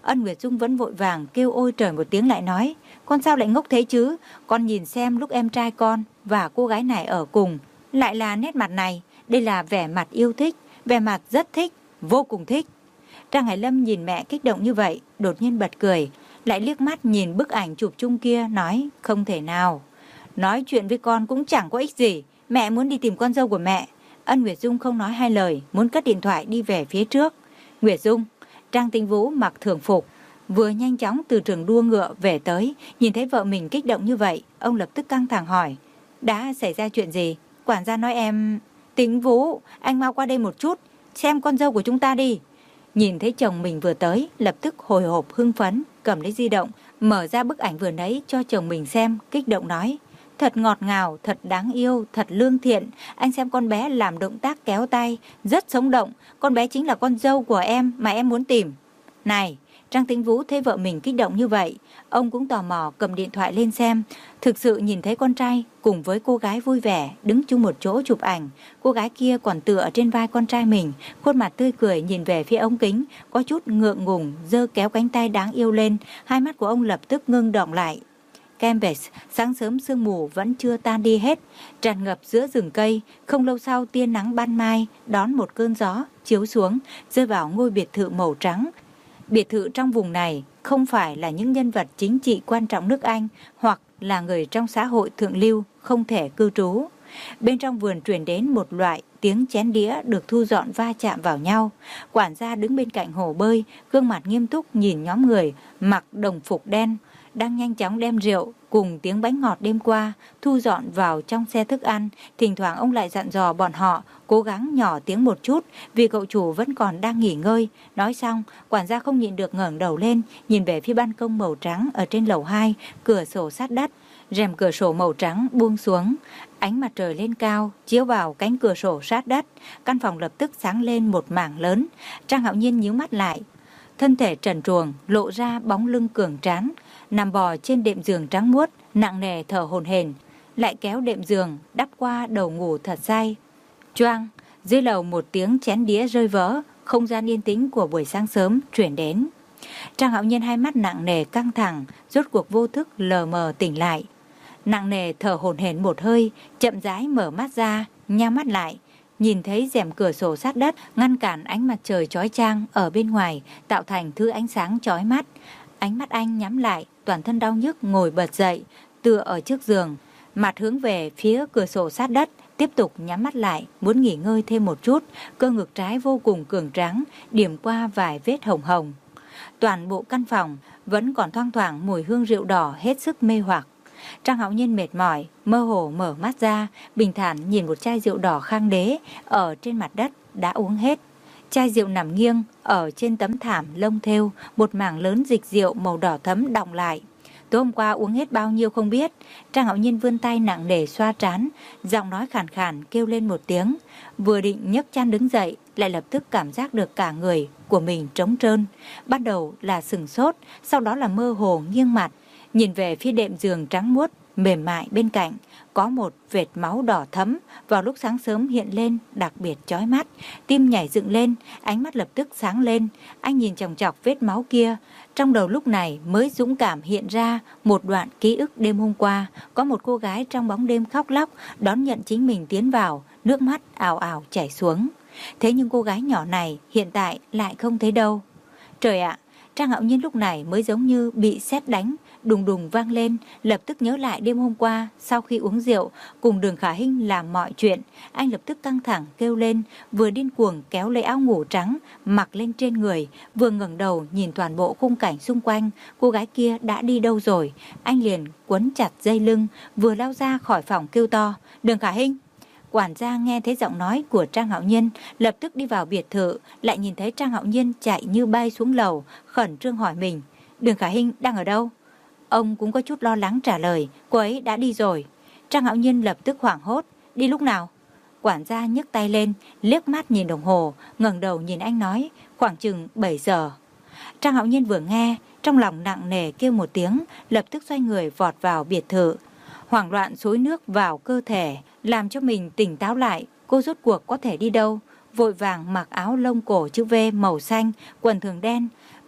Ân Nguyệt Dung vẫn vội vàng kêu ôi trời một tiếng lại nói, con sao lại ngốc thế chứ? Con nhìn xem lúc em trai con và cô gái này ở cùng, lại là nét mặt này, đây là vẻ mặt yêu thích, vẻ mặt rất thích, vô cùng thích. Trang Hải Lâm nhìn mẹ kích động như vậy, đột nhiên bật cười, lại liếc mắt nhìn bức ảnh chụp chung kia, nói không thể nào. Nói chuyện với con cũng chẳng có ích gì, mẹ muốn đi tìm con dâu của mẹ. Ân Nguyệt Dung không nói hai lời, muốn cất điện thoại đi về phía trước. Nguyệt Dung, Trang Tĩnh Vũ mặc thường phục, vừa nhanh chóng từ trường đua ngựa về tới, nhìn thấy vợ mình kích động như vậy, ông lập tức căng thẳng hỏi, đã xảy ra chuyện gì? Quản gia nói em... Tĩnh Vũ, anh mau qua đây một chút, xem con dâu của chúng ta đi. Nhìn thấy chồng mình vừa tới, lập tức hồi hộp hưng phấn, cầm lấy di động, mở ra bức ảnh vừa nãy cho chồng mình xem, kích động nói, thật ngọt ngào, thật đáng yêu, thật lương thiện. Anh xem con bé làm động tác kéo tay, rất sống động. Con bé chính là con dâu của em mà em muốn tìm. Này, Trang Tĩnh Vũ thấy vợ mình kích động như vậy, ông cũng tò mò cầm điện thoại lên xem. Thực sự nhìn thấy con trai cùng với cô gái vui vẻ đứng chung một chỗ chụp ảnh. Cô gái kia còn tựa trên vai con trai mình, khuôn mặt tươi cười nhìn về phía ống kính, có chút ngượng ngùng, giơ kéo cánh tay đáng yêu lên. Hai mắt của ông lập tức ngưng động lại. Canvas, sáng sớm sương mù vẫn chưa tan đi hết, tràn ngập giữa rừng cây. Không lâu sau tia nắng ban mai đón một cơn gió chiếu xuống, rơi vào ngôi biệt thự màu trắng. Biệt thự trong vùng này không phải là những nhân vật chính trị quan trọng nước Anh hoặc là người trong xã hội thượng lưu không thể cư trú. Bên trong vườn truyền đến một loại tiếng chén đĩa được thu dọn va chạm vào nhau. Quản gia đứng bên cạnh hồ bơi, gương mặt nghiêm túc nhìn nhóm người mặc đồng phục đen đang nhanh chóng đem rượu cùng tiếng bánh ngọt đêm qua thu dọn vào trong xe thức ăn. Thỉnh thoảng ông lại dặn dò bọn họ cố gắng nhỏ tiếng một chút vì cậu chủ vẫn còn đang nghỉ ngơi. Nói xong, quản gia không nhịn được ngẩng đầu lên, nhìn về phía ban công màu trắng ở trên lầu hai, cửa sổ sát đất. Rèm cửa sổ màu trắng buông xuống, ánh mặt trời lên cao chiếu vào cánh cửa sổ sát đất. Căn phòng lập tức sáng lên một mảng lớn. Trang Hạo Nhiên nhíu mắt lại, thân thể trần truồng lộ ra bóng lưng cường tráng, nằm bò trên đệm giường trắng muốt, nặng nề thở hổn hển, lại kéo đệm giường đắp qua đầu ngủ thật say. Choang, dưới lầu một tiếng chén đĩa rơi vỡ, không gian yên tĩnh của buổi sáng sớm chuyển đến. Trang Hạo Nhiên hai mắt nặng nề căng thẳng, rốt cuộc vô thức lờ mờ tỉnh lại. Nặng nề thở hổn hển một hơi, chậm rãi mở mắt ra, nhắm mắt lại, nhìn thấy rèm cửa sổ sát đất ngăn cản ánh mặt trời chói chang ở bên ngoài, tạo thành thứ ánh sáng chói mắt. Ánh mắt anh nhắm lại, toàn thân đau nhức ngồi bật dậy, tựa ở trước giường, mặt hướng về phía cửa sổ sát đất, tiếp tục nhắm mắt lại, muốn nghỉ ngơi thêm một chút. Cơ ngực trái vô cùng cường tráng, điểm qua vài vết hồng hồng. Toàn bộ căn phòng vẫn còn thoang thoảng mùi hương rượu đỏ hết sức mê hoặc. Trang Hạo Nhiên mệt mỏi, mơ hồ mở mắt ra, bình thản nhìn một chai rượu đỏ Khang Đế ở trên mặt đất đã uống hết. Chai rượu nằm nghiêng ở trên tấm thảm lông thêu, một mảng lớn dịch rượu màu đỏ thẫm đọng lại. Tối hôm qua uống hết bao nhiêu không biết. Trang Hạo Nhiên vươn tay nặng nề xoa trán, giọng nói khàn khàn kêu lên một tiếng. Vừa định nhấc chăn đứng dậy, lại lập tức cảm giác được cả người của mình trống trơn. Bắt đầu là sừng sốt, sau đó là mơ hồ nghiêng mặt, nhìn về phía đệm giường trắng muốt mềm mại bên cạnh, có một vệt máu đỏ thẫm vào lúc sáng sớm hiện lên đặc biệt chói mắt. Tim nhảy dựng lên, ánh mắt lập tức sáng lên. Anh nhìn chòng chọc vết máu kia, trong đầu lúc này mới dũng cảm hiện ra một đoạn ký ức đêm hôm qua. Có một cô gái trong bóng đêm khóc lóc đón nhận chính mình tiến vào, nước mắt ào ào chảy xuống. Thế nhưng cô gái nhỏ này hiện tại lại không thấy đâu. Trời ạ, Trang Hạo Nhiên lúc này mới giống như bị sét đánh, đùng đùng vang lên, lập tức nhớ lại đêm hôm qua sau khi uống rượu cùng Đường Khả Hinh làm mọi chuyện. Anh lập tức căng thẳng kêu lên, vừa điên cuồng kéo lấy áo ngủ trắng mặc lên trên người, vừa ngẩng đầu nhìn toàn bộ khung cảnh xung quanh. Cô gái kia đã đi đâu rồi? Anh liền quấn chặt dây lưng, vừa lao ra khỏi phòng kêu to, Đường Khả Hinh. Quản gia nghe thấy giọng nói của Trang Hạo Nhiên, lập tức đi vào biệt thự, lại nhìn thấy Trang Hạo Nhiên chạy như bay xuống lầu, khẩn trương hỏi mình, Đường Khả Hinh đang ở đâu? Ông cũng có chút lo lắng trả lời, cô ấy đã đi rồi. Trang Hạo Nhiên lập tức hoảng hốt, đi lúc nào? Quản gia nhấc tay lên, liếc mắt nhìn đồng hồ, ngẩng đầu nhìn anh nói, khoảng chừng bảy giờ. Trang Hạo Nhiên vừa nghe, trong lòng nặng nề kêu một tiếng, lập tức xoay người vọt vào biệt thự. Hoảng loạn xối nước vào cơ thể, làm cho mình tỉnh táo lại. Cô rốt cuộc có thể đi đâu? Vội vàng mặc áo lông cổ chữ V màu xanh, quần thường đen,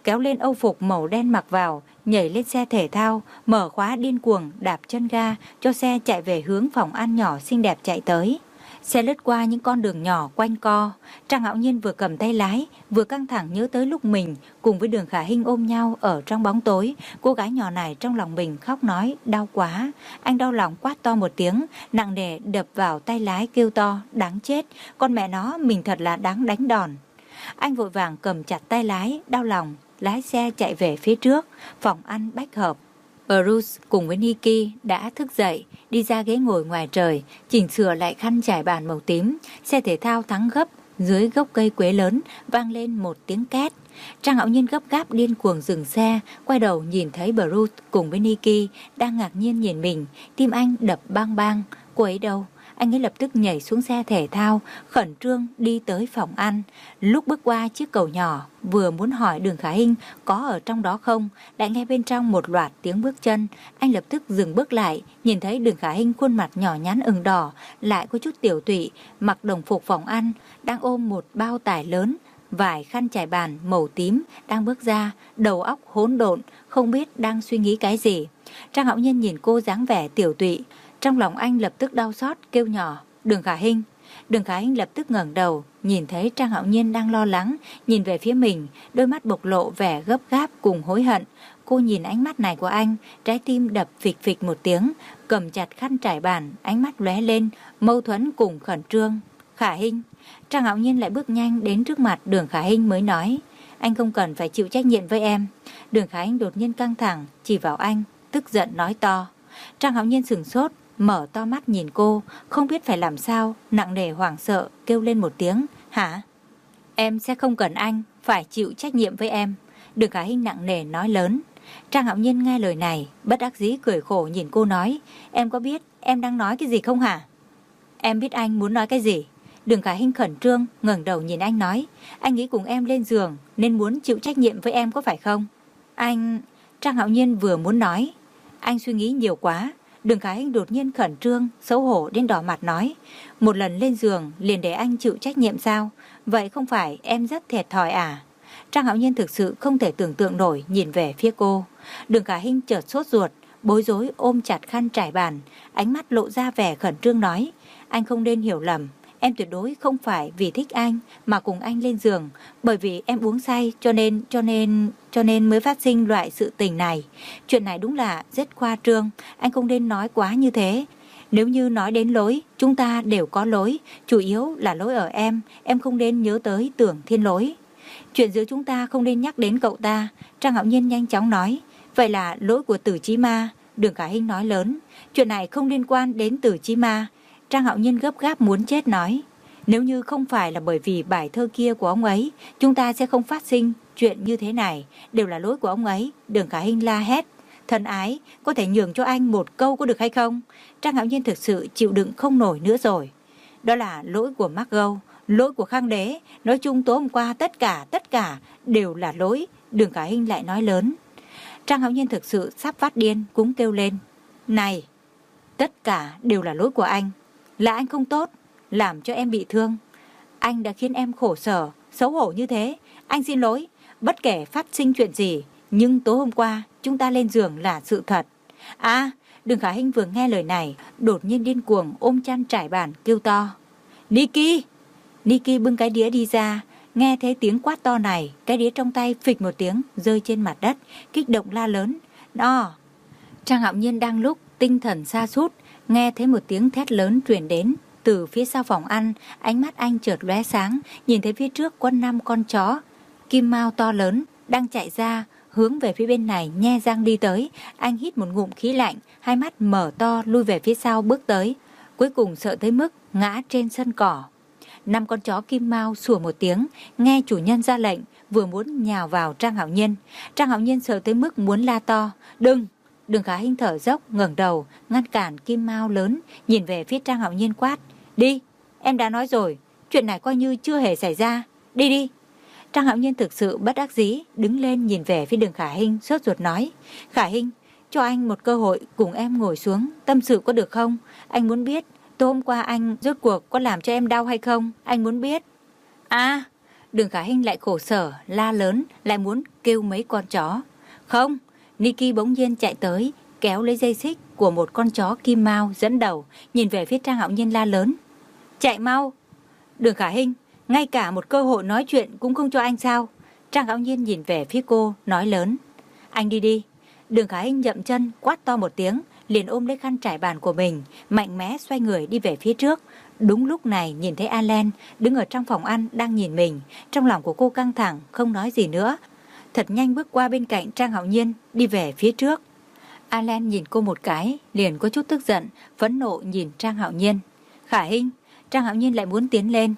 kéo lên âu phục màu đen mặc vào, nhảy lên xe thể thao, mở khóa điên cuồng, đạp chân ga cho xe chạy về hướng phòng ăn nhỏ xinh đẹp chạy tới. Xe lướt qua những con đường nhỏ quanh co, Trang Hạo Nhiên vừa cầm tay lái, vừa căng thẳng nhớ tới lúc mình cùng với Đường Khả Hinh ôm nhau ở trong bóng tối. Cô gái nhỏ này trong lòng mình khóc nói đau quá. Anh đau lòng quát to một tiếng, nặng nề đập vào tay lái kêu to, đáng chết, con mẹ nó mình thật là đáng đánh đòn. Anh vội vàng cầm chặt tay lái, đau lòng, lái xe chạy về phía trước, phòng ăn Bách Hợp. Bruce cùng với Nikki đã thức dậy, đi ra ghế ngồi ngoài trời, chỉnh sửa lại khăn trải bàn màu tím. Xe thể thao thắng gấp, dưới gốc cây quế lớn vang lên một tiếng két. Trang Hạo Nhiên gấp gáp điên cuồng dừng xe, quay đầu nhìn thấy Bruce cùng với Nikki đang ngạc nhiên nhìn mình, tim anh đập bang bang. Cô ấy đâu? Anh ấy lập tức nhảy xuống xe thể thao, khẩn trương đi tới phòng ăn. Lúc bước qua chiếc cầu nhỏ, vừa muốn hỏi Đường Khả Hinh có ở trong đó không, lại nghe bên trong một loạt tiếng bước chân. Anh lập tức dừng bước lại, nhìn thấy Đường Khả Hinh khuôn mặt nhỏ nhắn ửng đỏ, lại có chút tiểu tụy, mặc đồng phục phòng ăn, đang ôm một bao tải lớn, vải khăn trải bàn màu tím, đang bước ra, đầu óc hỗn độn, không biết đang suy nghĩ cái gì. Trang Hạo Nhiên nhìn cô dáng vẻ tiểu tụy, trong lòng anh lập tức đau xót, kêu nhỏ, Đường Khả Hinh. Đường Khả Hinh lập tức ngẩng đầu, nhìn thấy Trang Hạo Nhiên đang lo lắng, nhìn về phía mình, đôi mắt bộc lộ vẻ gấp gáp cùng hối hận. Cô nhìn ánh mắt này của anh, trái tim đập phịch phịch một tiếng, cầm chặt khăn trải bàn, ánh mắt lóe lên, mâu thuẫn cùng khẩn trương. Khả Hinh. Trang Hạo Nhiên lại bước nhanh đến trước mặt Đường Khả Hinh mới nói, anh không cần phải chịu trách nhiệm với em. Đường Khả Hinh đột nhiên căng thẳng, chỉ vào anh, tức giận nói to. Trang Hạo Nhiên sửng sốt, mở to mắt nhìn cô, không biết phải làm sao, nặng nề hoảng sợ, kêu lên một tiếng, hả? Em sẽ không cần anh phải chịu trách nhiệm với em. Đường Khả Hinh nặng nề nói lớn. Trang Hạo Nhiên nghe lời này, bất đắc dĩ cười khổ nhìn cô nói, em có biết em đang nói cái gì không hả? Em biết anh muốn nói cái gì. Đường Khả Hinh khẩn trương, ngẩng đầu nhìn anh nói, anh nghĩ cùng em lên giường nên muốn chịu trách nhiệm với em có phải không? Anh... Trang Hạo Nhiên vừa muốn nói, anh suy nghĩ nhiều quá. Đường Khả Hinh đột nhiên khẩn trương, xấu hổ đến đỏ mặt nói, một lần lên giường liền để anh chịu trách nhiệm sao? Vậy không phải em rất thiệt thòi à? Trang Hạo Nhiên thực sự không thể tưởng tượng nổi nhìn về phía cô. Đường Khả Hinh chợt sốt ruột, bối rối ôm chặt khăn trải bàn, ánh mắt lộ ra vẻ khẩn trương nói, anh không nên hiểu lầm, em tuyệt đối không phải vì thích anh mà cùng anh lên giường, bởi vì em uống say cho nên cho nên cho nên mới phát sinh loại sự tình này. Chuyện này đúng là rất khoa trương, anh không nên nói quá như thế. Nếu như nói đến lỗi, chúng ta đều có lỗi, chủ yếu là lỗi ở em, em không nên nhớ tới Tưởng Thiên lỗi. Chuyện giữa chúng ta không nên nhắc đến cậu ta. Trang Hạo Nhiên nhanh chóng nói, vậy là lỗi của Tử Chí Ma. Đường Khả Hinh nói lớn, chuyện này không liên quan đến Tử Chí Ma. Trang Hạo Nhiên gấp gáp muốn chết nói, nếu như không phải là bởi vì bài thơ kia của ông ấy, chúng ta sẽ không phát sinh chuyện như thế này, đều là lỗi của ông ấy. Đường Khả Hinh la hét, thân ái, có thể nhường cho anh một câu có được hay không? Trang Hạo Nhiên thực sự chịu đựng không nổi nữa rồi. Đó là lỗi của Margot, lỗi của Khang Đế, nói chung tối hôm qua tất cả, tất cả đều là lỗi. Đường Khả Hinh lại nói lớn. Trang Hạo Nhiên thực sự sắp phát điên, cũng kêu lên, này, tất cả đều là lỗi của anh, là anh không tốt, làm cho em bị thương. Anh đã khiến em khổ sở, xấu hổ như thế. Anh xin lỗi, bất kể phát sinh chuyện gì, nhưng tối hôm qua chúng ta lên giường là sự thật. À, Đường Khả Hinh vừa nghe lời này, đột nhiên điên cuồng ôm chăn trải bàn kêu to, Nikki! Nikki bưng cái đĩa đi ra, nghe thấy tiếng quát to này, cái đĩa trong tay phịch một tiếng rơi trên mặt đất, kích động la lớn, no! Trang Hạo Nhiên đang lúc tinh thần sa sút, nghe thấy một tiếng thét lớn truyền đến từ phía sau phòng ăn, ánh mắt anh chợt lóe sáng, nhìn thấy phía trước có năm con chó kim mao to lớn đang chạy ra, hướng về phía bên này nhe răng đi tới. Anh hít một ngụm khí lạnh, hai mắt mở to lui về phía sau bước tới, cuối cùng sợ tới mức ngã trên sân cỏ. Năm con chó kim mao sủa một tiếng, nghe chủ nhân ra lệnh, vừa muốn nhào vào Trang Hạo Nhiên. Trang Hạo Nhiên sợ tới mức muốn la to, đừng! Đường Khả Hinh thở dốc ngẩng đầu ngăn cản kim mao lớn, nhìn về phía Trang Hạo Nhiên quát, đi, em đã nói rồi, chuyện này coi như chưa hề xảy ra, đi đi. Trang Hạo Nhiên thực sự bất đắc dĩ, đứng lên nhìn về phía Đường Khả Hinh, sốt ruột nói, Khả Hinh, cho anh một cơ hội cùng em ngồi xuống tâm sự có được không? Anh muốn biết tối hôm qua anh rốt cuộc có làm cho em đau hay không? Anh muốn biết. À, Đường Khả Hinh lại khổ sở, la lớn, lại muốn kêu mấy con chó. Không, Niki bỗng nhiên chạy tới, kéo lấy dây xích của một con chó kim mao dẫn đầu, nhìn về phía Trang Hạo Nhiên la lớn. Chạy mau! Đường Khả Hinh, ngay cả một cơ hội nói chuyện cũng không cho anh sao? Trang Hạo Nhiên nhìn về phía cô, nói lớn. Anh đi đi. Đường Khả Hinh dậm chân, quát to một tiếng, liền ôm lấy khăn trải bàn của mình, mạnh mẽ xoay người đi về phía trước. Đúng lúc này nhìn thấy Alan đứng ở trong phòng ăn đang nhìn mình, trong lòng của cô căng thẳng, không nói gì nữa. Thật nhanh bước qua bên cạnh Trang Hạo Nhiên, đi về phía trước. Alan nhìn cô một cái, liền có chút tức giận, phẫn nộ nhìn Trang Hạo Nhiên. Khả Hinh, Trang Hạo Nhiên lại muốn tiến lên.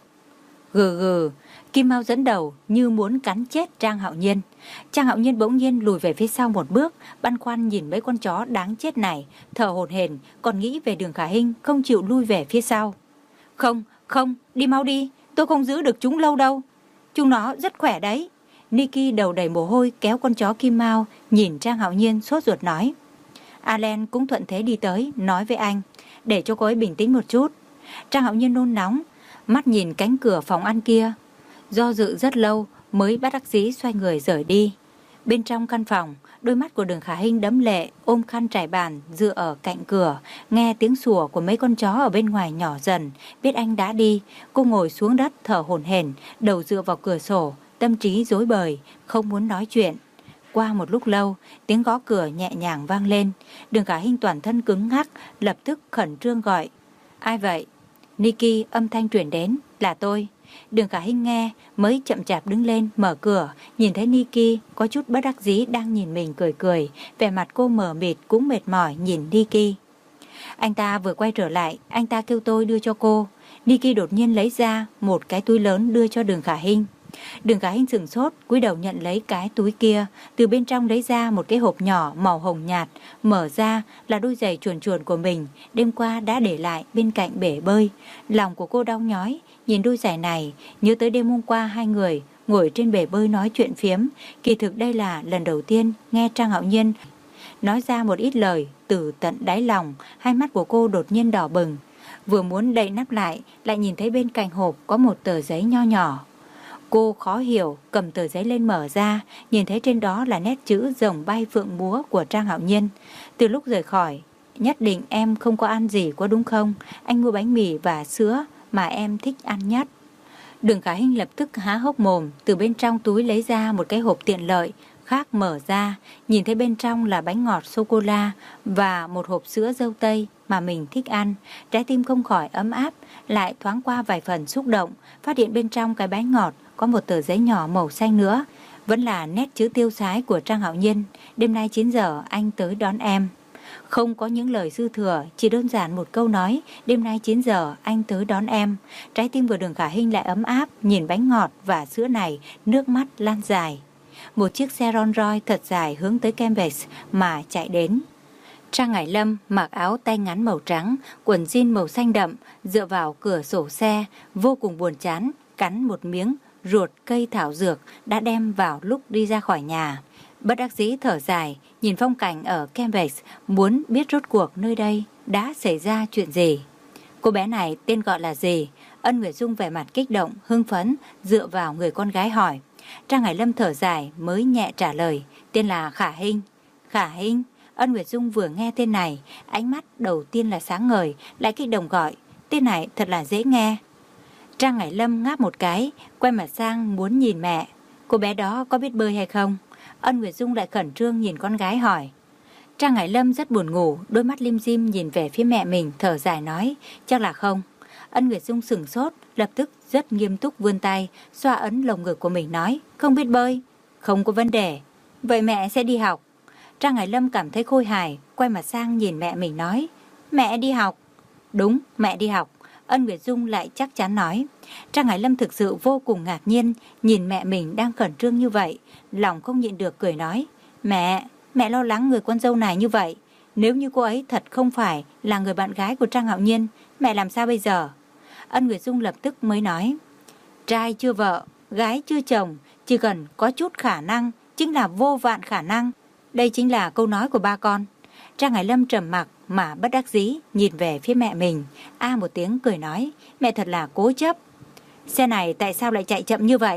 Gừ gừ, Kim Mao dẫn đầu như muốn cắn chết Trang Hạo Nhiên. Trang Hạo Nhiên bỗng nhiên lùi về phía sau một bước, băn khoăn nhìn mấy con chó đáng chết này, thở hổn hển, còn nghĩ về Đường Khả Hinh không chịu lui về phía sau. Không, không, đi mau đi, tôi không giữ được chúng lâu đâu. Chúng nó rất khỏe đấy. Niki đầu đầy mồ hôi kéo con chó Kim Mao, nhìn Trang Hạo Nhiên sốt ruột nói. Alan cũng thuận thế đi tới, nói với anh, để cho cô ấy bình tĩnh một chút. Trang Hạo Nhiên nôn nóng, mắt nhìn cánh cửa phòng ăn kia, do dự rất lâu mới bất đắc dĩ xoay người rời đi. Bên trong căn phòng, đôi mắt của Đường Khả Hinh đẫm lệ, ôm khăn trải bàn dựa ở cạnh cửa, nghe tiếng sủa của mấy con chó ở bên ngoài nhỏ dần, biết anh đã đi. Cô ngồi xuống đất thở hổn hển, đầu dựa vào cửa sổ, tâm trí rối bời, không muốn nói chuyện. Qua một lúc lâu, tiếng gõ cửa nhẹ nhàng vang lên. Đường Khả Hinh toàn thân cứng ngắc, lập tức khẩn trương gọi. Ai vậy? Niki âm thanh truyền đến. Là tôi. Đường Khả Hinh nghe, mới chậm chạp đứng lên, mở cửa, nhìn thấy Niki có chút bất đắc dĩ đang nhìn mình cười cười, vẻ mặt cô mờ mịt cũng mệt mỏi nhìn Niki. Anh ta vừa quay trở lại, anh ta kêu tôi đưa cho cô. Niki đột nhiên lấy ra một cái túi lớn đưa cho Đường Khả Hinh. Đường Khả Hinh sửng sốt, cúi đầu nhận lấy cái túi kia, từ bên trong lấy ra một cái hộp nhỏ màu hồng nhạt, mở ra là đôi giày chuồn chuồn của mình, đêm qua đã để lại bên cạnh bể bơi. Lòng của cô đau nhói, nhìn đôi giày này, nhớ tới đêm hôm qua hai người ngồi trên bể bơi nói chuyện phiếm. Kỳ thực đây là lần đầu tiên nghe Trang Hạo Nhiên nói ra một ít lời từ tận đáy lòng. Hai mắt của cô đột nhiên đỏ bừng, vừa muốn đậy nắp lại, lại nhìn thấy bên cạnh hộp có một tờ giấy nho nhỏ. Cô khó hiểu, cầm tờ giấy lên mở ra, nhìn thấy trên đó là nét chữ rồng bay phượng múa của Trang Hạo Nhiên. Từ lúc rời khỏi, nhất định em không có ăn gì có đúng không? Anh mua bánh mì và sữa mà em thích ăn nhất. Đường Khả Hinh lập tức há hốc mồm, từ bên trong túi lấy ra một cái hộp tiện lợi khác, mở ra, nhìn thấy bên trong là bánh ngọt sô-cô-la và một hộp sữa dâu tây mà mình thích ăn. Trái tim không khỏi ấm áp, lại thoáng qua vài phần xúc động, phát hiện bên trong cái bánh ngọt có một tờ giấy nhỏ màu xanh nữa, vẫn là nét chữ tiêu sái của Trang Hạo Nhiên. Đêm nay chín giờ anh tới đón em. Không có những lời dư thừa, chỉ đơn giản một câu nói, đêm nay chín giờ anh tới đón em. Trái tim của Đường Khả Hinh lại ấm áp, nhìn bánh ngọt và sữa này, nước mắt lan dài. Một chiếc xe Rolls Royce thật dài hướng tới Cambridge mà chạy đến. Trang Ngải Lâm mặc áo tay ngắn màu trắng, quần jean màu xanh đậm, dựa vào cửa sổ xe, vô cùng buồn chán, cắn một miếng ruột cây thảo dược đã đem vào lúc đi ra khỏi nhà. Bất đắc dĩ thở dài, nhìn phong cảnh ở Cambridge, muốn biết rốt cuộc nơi đây đã xảy ra chuyện gì. Cô bé này tên gọi là gì? Ân Nguyệt Dung vẻ mặt kích động, hưng phấn, dựa vào người con gái hỏi. Trang Ngải Lâm thở dài mới nhẹ trả lời, tên là Khả Hinh. Khả Hinh? Ân Nguyệt Dung vừa nghe tên này, ánh mắt đầu tiên là sáng ngời, lại kích động gọi, tên này thật là dễ nghe. Trang Ngải Lâm ngáp một cái, quay mặt sang muốn nhìn mẹ. Cô bé đó có biết bơi hay không? Ân Nguyệt Dung lại khẩn trương nhìn con gái hỏi. Trang Ngải Lâm rất buồn ngủ, đôi mắt lim dim nhìn về phía mẹ mình, thở dài nói, chắc là không. Ân Nguyệt Dung sửng sốt, lập tức rất nghiêm túc vươn tay, xoa ấn lồng ngực của mình nói, không biết bơi. Không có vấn đề, vậy mẹ sẽ đi học. Trang Ngải Lâm cảm thấy khôi hài, quay mặt sang nhìn mẹ mình nói, mẹ đi học. Đúng, mẹ đi học. Ân Nguyệt Dung lại chắc chắn nói. Trang Ngải Lâm thực sự vô cùng ngạc nhiên, nhìn mẹ mình đang khẩn trương như vậy, lòng không nhịn được cười nói, mẹ, mẹ lo lắng người con dâu này như vậy. Nếu như cô ấy thật không phải là người bạn gái của Trang Hạo Nhiên, mẹ làm sao bây giờ? Ân Nguyệt Dung lập tức mới nói, trai chưa vợ, gái chưa chồng, chỉ cần có chút khả năng, chính là vô vạn khả năng. Đây chính là câu nói của ba con. Trang Ngải Lâm trầm mặc mà bất đắc dĩ nhìn về phía mẹ mình, a một tiếng cười nói, mẹ thật là cố chấp. Xe này tại sao lại chạy chậm như vậy?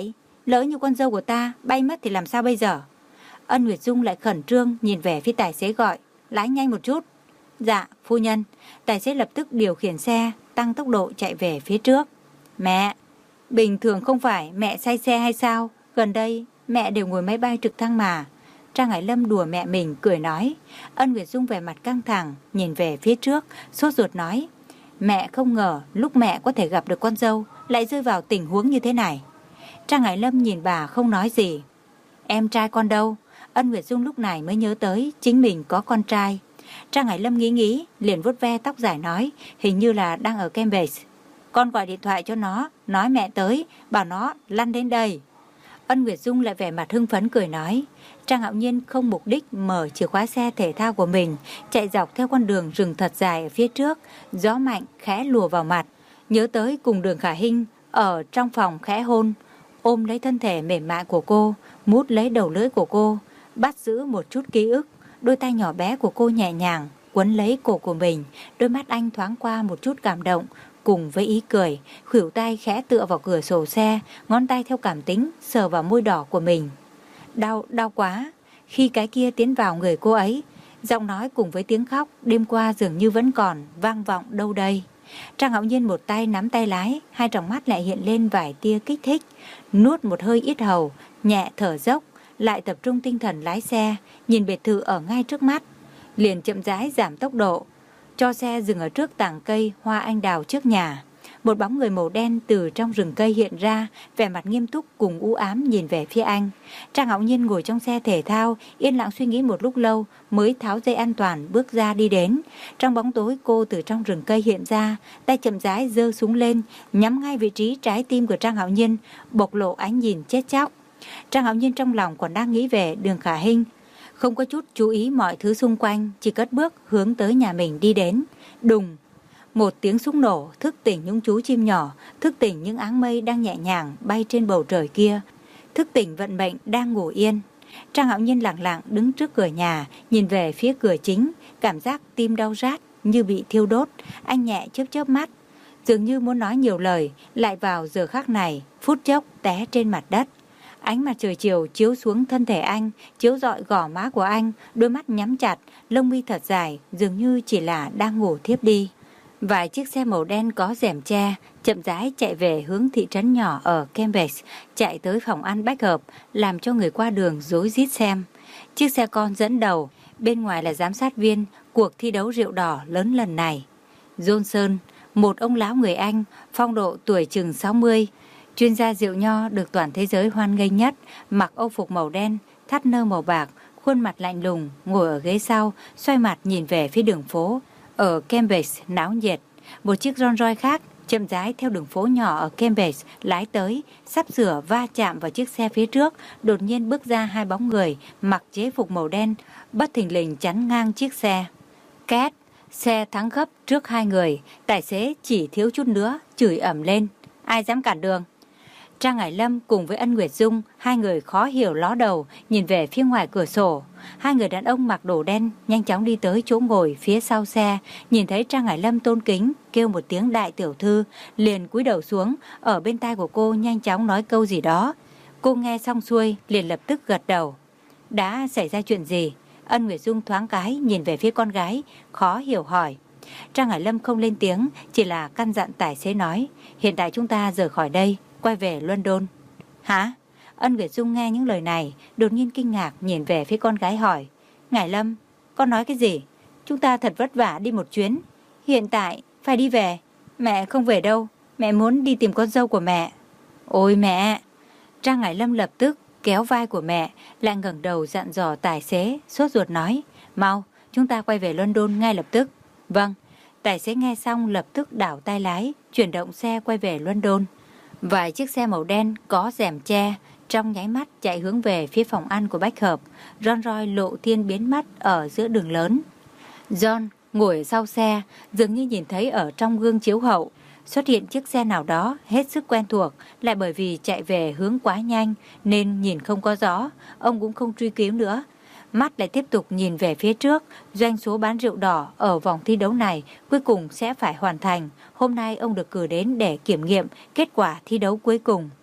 lỡ như con dâu của ta bay mất thì làm sao bây giờ? Ân Nguyệt Dung lại khẩn trương nhìn về phía tài xế gọi, lái nhanh một chút. Dạ, phu nhân. Tài xế lập tức điều khiển xe, tăng tốc độ chạy về phía trước. Mẹ, bình thường không phải mẹ say xe hay sao? Gần đây mẹ đều ngồi máy bay trực thăng mà. Trang Hải Lâm đùa mẹ mình cười nói. Ân Nguyệt Dung vẻ mặt căng thẳng, nhìn về phía trước, sốt ruột nói. Mẹ không ngờ lúc mẹ có thể gặp được con dâu lại rơi vào tình huống như thế này. Trang Hải Lâm nhìn bà không nói gì. Em trai con đâu? Ân Nguyệt Dung lúc này mới nhớ tới chính mình có con trai. Trang Hải Lâm nghĩ nghĩ, liền vuốt ve tóc dài nói, hình như là đang ở Cambridge. Con gọi điện thoại cho nó, nói mẹ tới, bảo nó lăn đến đây. Ân Nguyệt Dung lại vẻ mặt hưng phấn cười nói. Trang Hạo Nhiên không mục đích mở chìa khóa xe thể thao của mình, chạy dọc theo con đường rừng thật dài ở phía trước, gió mạnh khẽ lùa vào mặt. Nhớ tới cùng Đường Khả Hinh ở trong phòng khẽ hôn, ôm lấy thân thể mềm mại của cô, mút lấy đầu lưỡi của cô, bắt giữ một chút ký ức. Đôi tay nhỏ bé của cô nhẹ nhàng quấn lấy cổ của mình, đôi mắt anh thoáng qua một chút cảm động, cùng với ý cười, khuỷu tay khẽ tựa vào cửa sổ xe, ngón tay theo cảm tính sờ vào môi đỏ của mình. Đau, đau quá. Khi cái kia tiến vào người cô ấy, giọng nói cùng với tiếng khóc đêm qua dường như vẫn còn vang vọng đâu đây. Trang Hạo Nhiên một tay nắm tay lái, hai tròng mắt lại hiện lên vài tia kích thích, nuốt một hơi ít hầu, nhẹ thở dốc, lại tập trung tinh thần lái xe, nhìn biệt thự ở ngay trước mắt, liền chậm rãi giảm tốc độ, cho xe dừng ở trước tảng cây hoa anh đào trước nhà. Một bóng người màu đen từ trong rừng cây hiện ra, vẻ mặt nghiêm túc cùng u ám nhìn về phía anh. Trang Hạo Nhiên ngồi trong xe thể thao, yên lặng suy nghĩ một lúc lâu mới tháo dây an toàn bước ra đi đến. Trong bóng tối cô từ trong rừng cây hiện ra, tay chậm rãi giơ súng lên, nhắm ngay vị trí trái tim của Trang Hạo Nhiên, bộc lộ ánh nhìn chết chóc. Trang Hạo Nhiên trong lòng còn đang nghĩ về Đường Khả Hinh, không có chút chú ý mọi thứ xung quanh, chỉ cất bước hướng tới nhà mình đi đến. Đùng! Một tiếng súng nổ thức tỉnh những chú chim nhỏ, thức tỉnh những áng mây đang nhẹ nhàng bay trên bầu trời kia, thức tỉnh vận mệnh đang ngủ yên. Trang Hạo Nhiên lặng lặng đứng trước cửa nhà, nhìn về phía cửa chính, cảm giác tim đau rát như bị thiêu đốt. Anh nhẹ chớp chớp mắt, dường như muốn nói nhiều lời, lại vào giờ khắc này phút chốc té trên mặt đất. Ánh mặt trời chiều chiếu xuống thân thể anh, chiếu rọi gò má của anh, đôi mắt nhắm chặt, lông mi thật dài, dường như chỉ là đang ngủ thiếp đi. Vài chiếc xe màu đen có rèm che chậm rãi chạy về hướng thị trấn nhỏ ở Cambridge, chạy tới phòng ăn Bách Hợp, làm cho người qua đường rối rít xem. Chiếc xe con dẫn đầu, bên ngoài là giám sát viên cuộc thi đấu rượu đỏ lớn lần này. Johnson, một ông lão người Anh, phong độ tuổi chừng sáu mươi, chuyên gia rượu nho được toàn thế giới hoan nghênh nhất, mặc âu phục màu đen, thắt nơ màu bạc, khuôn mặt lạnh lùng, ngồi ở ghế sau, xoay mặt nhìn về phía đường phố. Ở Cambridge náo nhiệt, một chiếc Rolls Royce khác chậm rãi theo đường phố nhỏ ở Cambridge lái tới, sắp sửa va chạm vào chiếc xe phía trước, đột nhiên bước ra hai bóng người mặc chế phục màu đen, bất thình lình chắn ngang chiếc xe. Két, xe thắng gấp trước hai người, tài xế chỉ thiếu chút nữa chửi ầm lên, ai dám cản đường. Trang Hải Lâm cùng với Ân Nguyệt Dung, hai người khó hiểu ló đầu nhìn về phía ngoài cửa sổ. Hai người đàn ông mặc đồ đen nhanh chóng đi tới chỗ ngồi phía sau xe, nhìn thấy Trang Hải Lâm tôn kính kêu một tiếng đại tiểu thư, liền cúi đầu xuống, ở bên tai của cô nhanh chóng nói câu gì đó. Cô nghe xong xuôi liền lập tức gật đầu. Đã xảy ra chuyện gì? Ân Nguyệt Dung thoáng cái nhìn về phía con gái, khó hiểu hỏi. Trang Hải Lâm không lên tiếng, chỉ là căn dặn tài xế nói, hiện tại chúng ta rời khỏi đây, quay về London. Hả? Ân Nguyệt Dung nghe những lời này, đột nhiên kinh ngạc nhìn về phía con gái hỏi. Ngải Lâm, con nói cái gì? Chúng ta thật vất vả đi một chuyến, hiện tại phải đi về. Mẹ không về đâu, mẹ muốn đi tìm con dâu của mẹ. Ôi mẹ! Trang Ngải Lâm lập tức kéo vai của mẹ, lại ngẩng đầu dặn dò tài xế, sốt ruột nói. Mau, chúng ta quay về London ngay lập tức. Vâng. Tài xế nghe xong lập tức đảo tay lái, chuyển động xe quay về London. Vài chiếc xe màu đen có rèm che trong nháy mắt chạy hướng về phía phòng ăn của Bách Hợp. Rolls Royce lộ thiên biến mất ở giữa đường lớn. John ngồi ở sau xe, dường như nhìn thấy ở trong gương chiếu hậu xuất hiện chiếc xe nào đó hết sức quen thuộc, lại bởi vì chạy về hướng quá nhanh nên nhìn không có rõ, ông cũng không truy cứu nữa. Mắt lại tiếp tục nhìn về phía trước, doanh số bán rượu đỏ ở vòng thi đấu này cuối cùng sẽ phải hoàn thành. Hôm nay ông được cử đến để kiểm nghiệm kết quả thi đấu cuối cùng.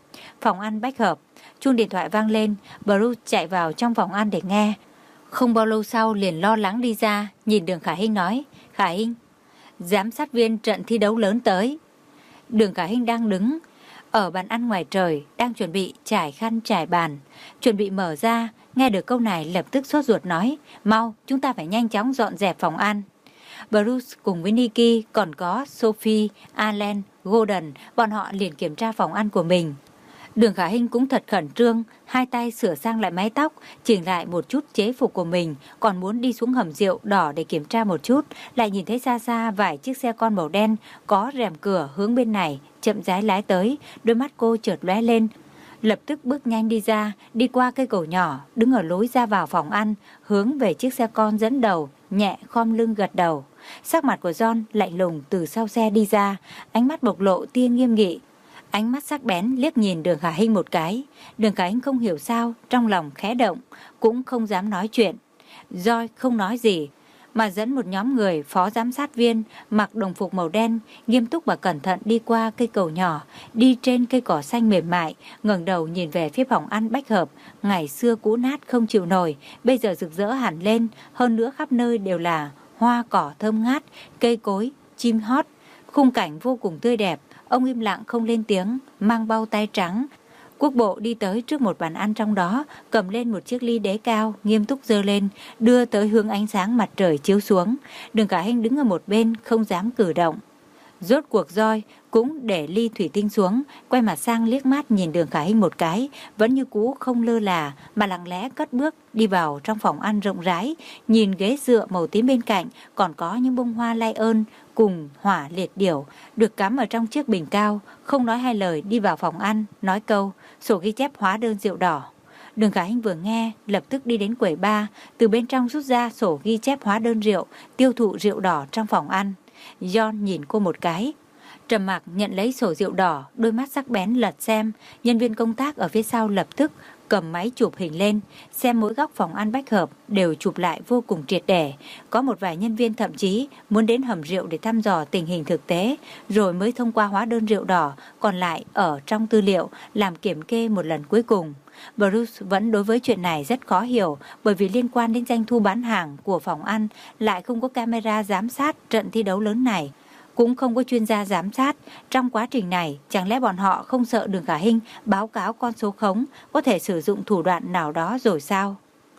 Phòng ăn Bách Hợp. Chuông điện thoại vang lên, Bruce chạy vào trong phòng ăn để nghe. Không bao lâu sau liền lo lắng đi ra, nhìn Đường Khả Hinh nói, Khả Hinh, giám sát viên trận thi đấu lớn tới. Đường Khả Hinh đang đứng ở bàn ăn ngoài trời, đang chuẩn bị trải khăn trải bàn, chuẩn bị mở ra, nghe được câu này lập tức sốt ruột nói, mau, chúng ta phải nhanh chóng dọn dẹp phòng ăn. Bruce cùng với Nikki còn có Sophie, Alan, Gordon, bọn họ liền kiểm tra phòng ăn của mình. Đường Khả Hinh cũng thật khẩn trương, hai tay sửa sang lại mái tóc, chỉnh lại một chút chế phục của mình, còn muốn đi xuống hầm rượu đỏ để kiểm tra một chút, lại nhìn thấy xa xa vài chiếc xe con màu đen có rèm cửa hướng bên này, chậm rãi lái tới, đôi mắt cô chợt lóe lên, lập tức bước nhanh đi ra, đi qua cây cầu nhỏ, đứng ở lối ra vào phòng ăn, hướng về chiếc xe con dẫn đầu, nhẹ khom lưng gật đầu. Sắc mặt của John lạnh lùng từ sau xe đi ra, ánh mắt bộc lộ tia nghiêm nghị. Ánh mắt sắc bén liếc nhìn Đường Khả Hinh một cái. Đường Khả Hinh không hiểu sao, trong lòng khẽ động, cũng không dám nói chuyện. Joy không nói gì, mà dẫn một nhóm người phó giám sát viên mặc đồng phục màu đen, nghiêm túc và cẩn thận đi qua cây cầu nhỏ, đi trên cây cỏ xanh mềm mại, ngẩng đầu nhìn về phía phòng ăn Bách Hợp, ngày xưa cũ nát không chịu nổi, bây giờ rực rỡ hẳn lên, hơn nữa khắp nơi đều là hoa cỏ thơm ngát, cây cối, chim hót, khung cảnh vô cùng tươi đẹp. Ông im lặng không lên tiếng, mang bao tay trắng. Quốc bộ đi tới trước một bàn ăn trong đó, cầm lên một chiếc ly đế cao, nghiêm túc giơ lên, đưa tới hướng ánh sáng mặt trời chiếu xuống. Đường Khả Hinh đứng ở một bên, không dám cử động. Rốt cuộc Joy cũng để ly thủy tinh xuống, quay mặt sang liếc mắt nhìn Đường Khả Hinh một cái, vẫn như cũ không lơ là, mà lặng lẽ cất bước đi vào trong phòng ăn rộng rãi, nhìn ghế dựa màu tím bên cạnh, còn có những bông hoa lai ơn cùng hỏa liệt điểu được cắm ở trong chiếc bình cao, không nói hai lời đi vào phòng ăn, nói câu sổ ghi chép hóa đơn rượu đỏ. Đường Khả Hinh vừa nghe, lập tức đi đến quầy bar, từ bên trong rút ra sổ ghi chép hóa đơn rượu, tiêu thụ rượu đỏ trong phòng ăn. John nhìn cô một cái, trầm mặc nhận lấy sổ rượu đỏ, đôi mắt sắc bén lật xem. Nhân viên công tác ở phía sau lập tức cầm máy chụp hình lên, xem mỗi góc phòng ăn Bách Hợp đều chụp lại vô cùng triệt để. Có một vài nhân viên thậm chí muốn đến hầm rượu để thăm dò tình hình thực tế, rồi mới thông qua hóa đơn rượu đỏ, còn lại ở trong tư liệu làm kiểm kê một lần cuối cùng. Bruce vẫn đối với chuyện này rất khó hiểu, bởi vì liên quan đến doanh thu bán hàng của phòng ăn, lại không có camera giám sát trận thi đấu lớn này, cũng không có chuyên gia giám sát. Trong quá trình này, chẳng lẽ bọn họ không sợ Đường Khả Hinh báo cáo con số khống, có thể sử dụng thủ đoạn nào đó rồi sao?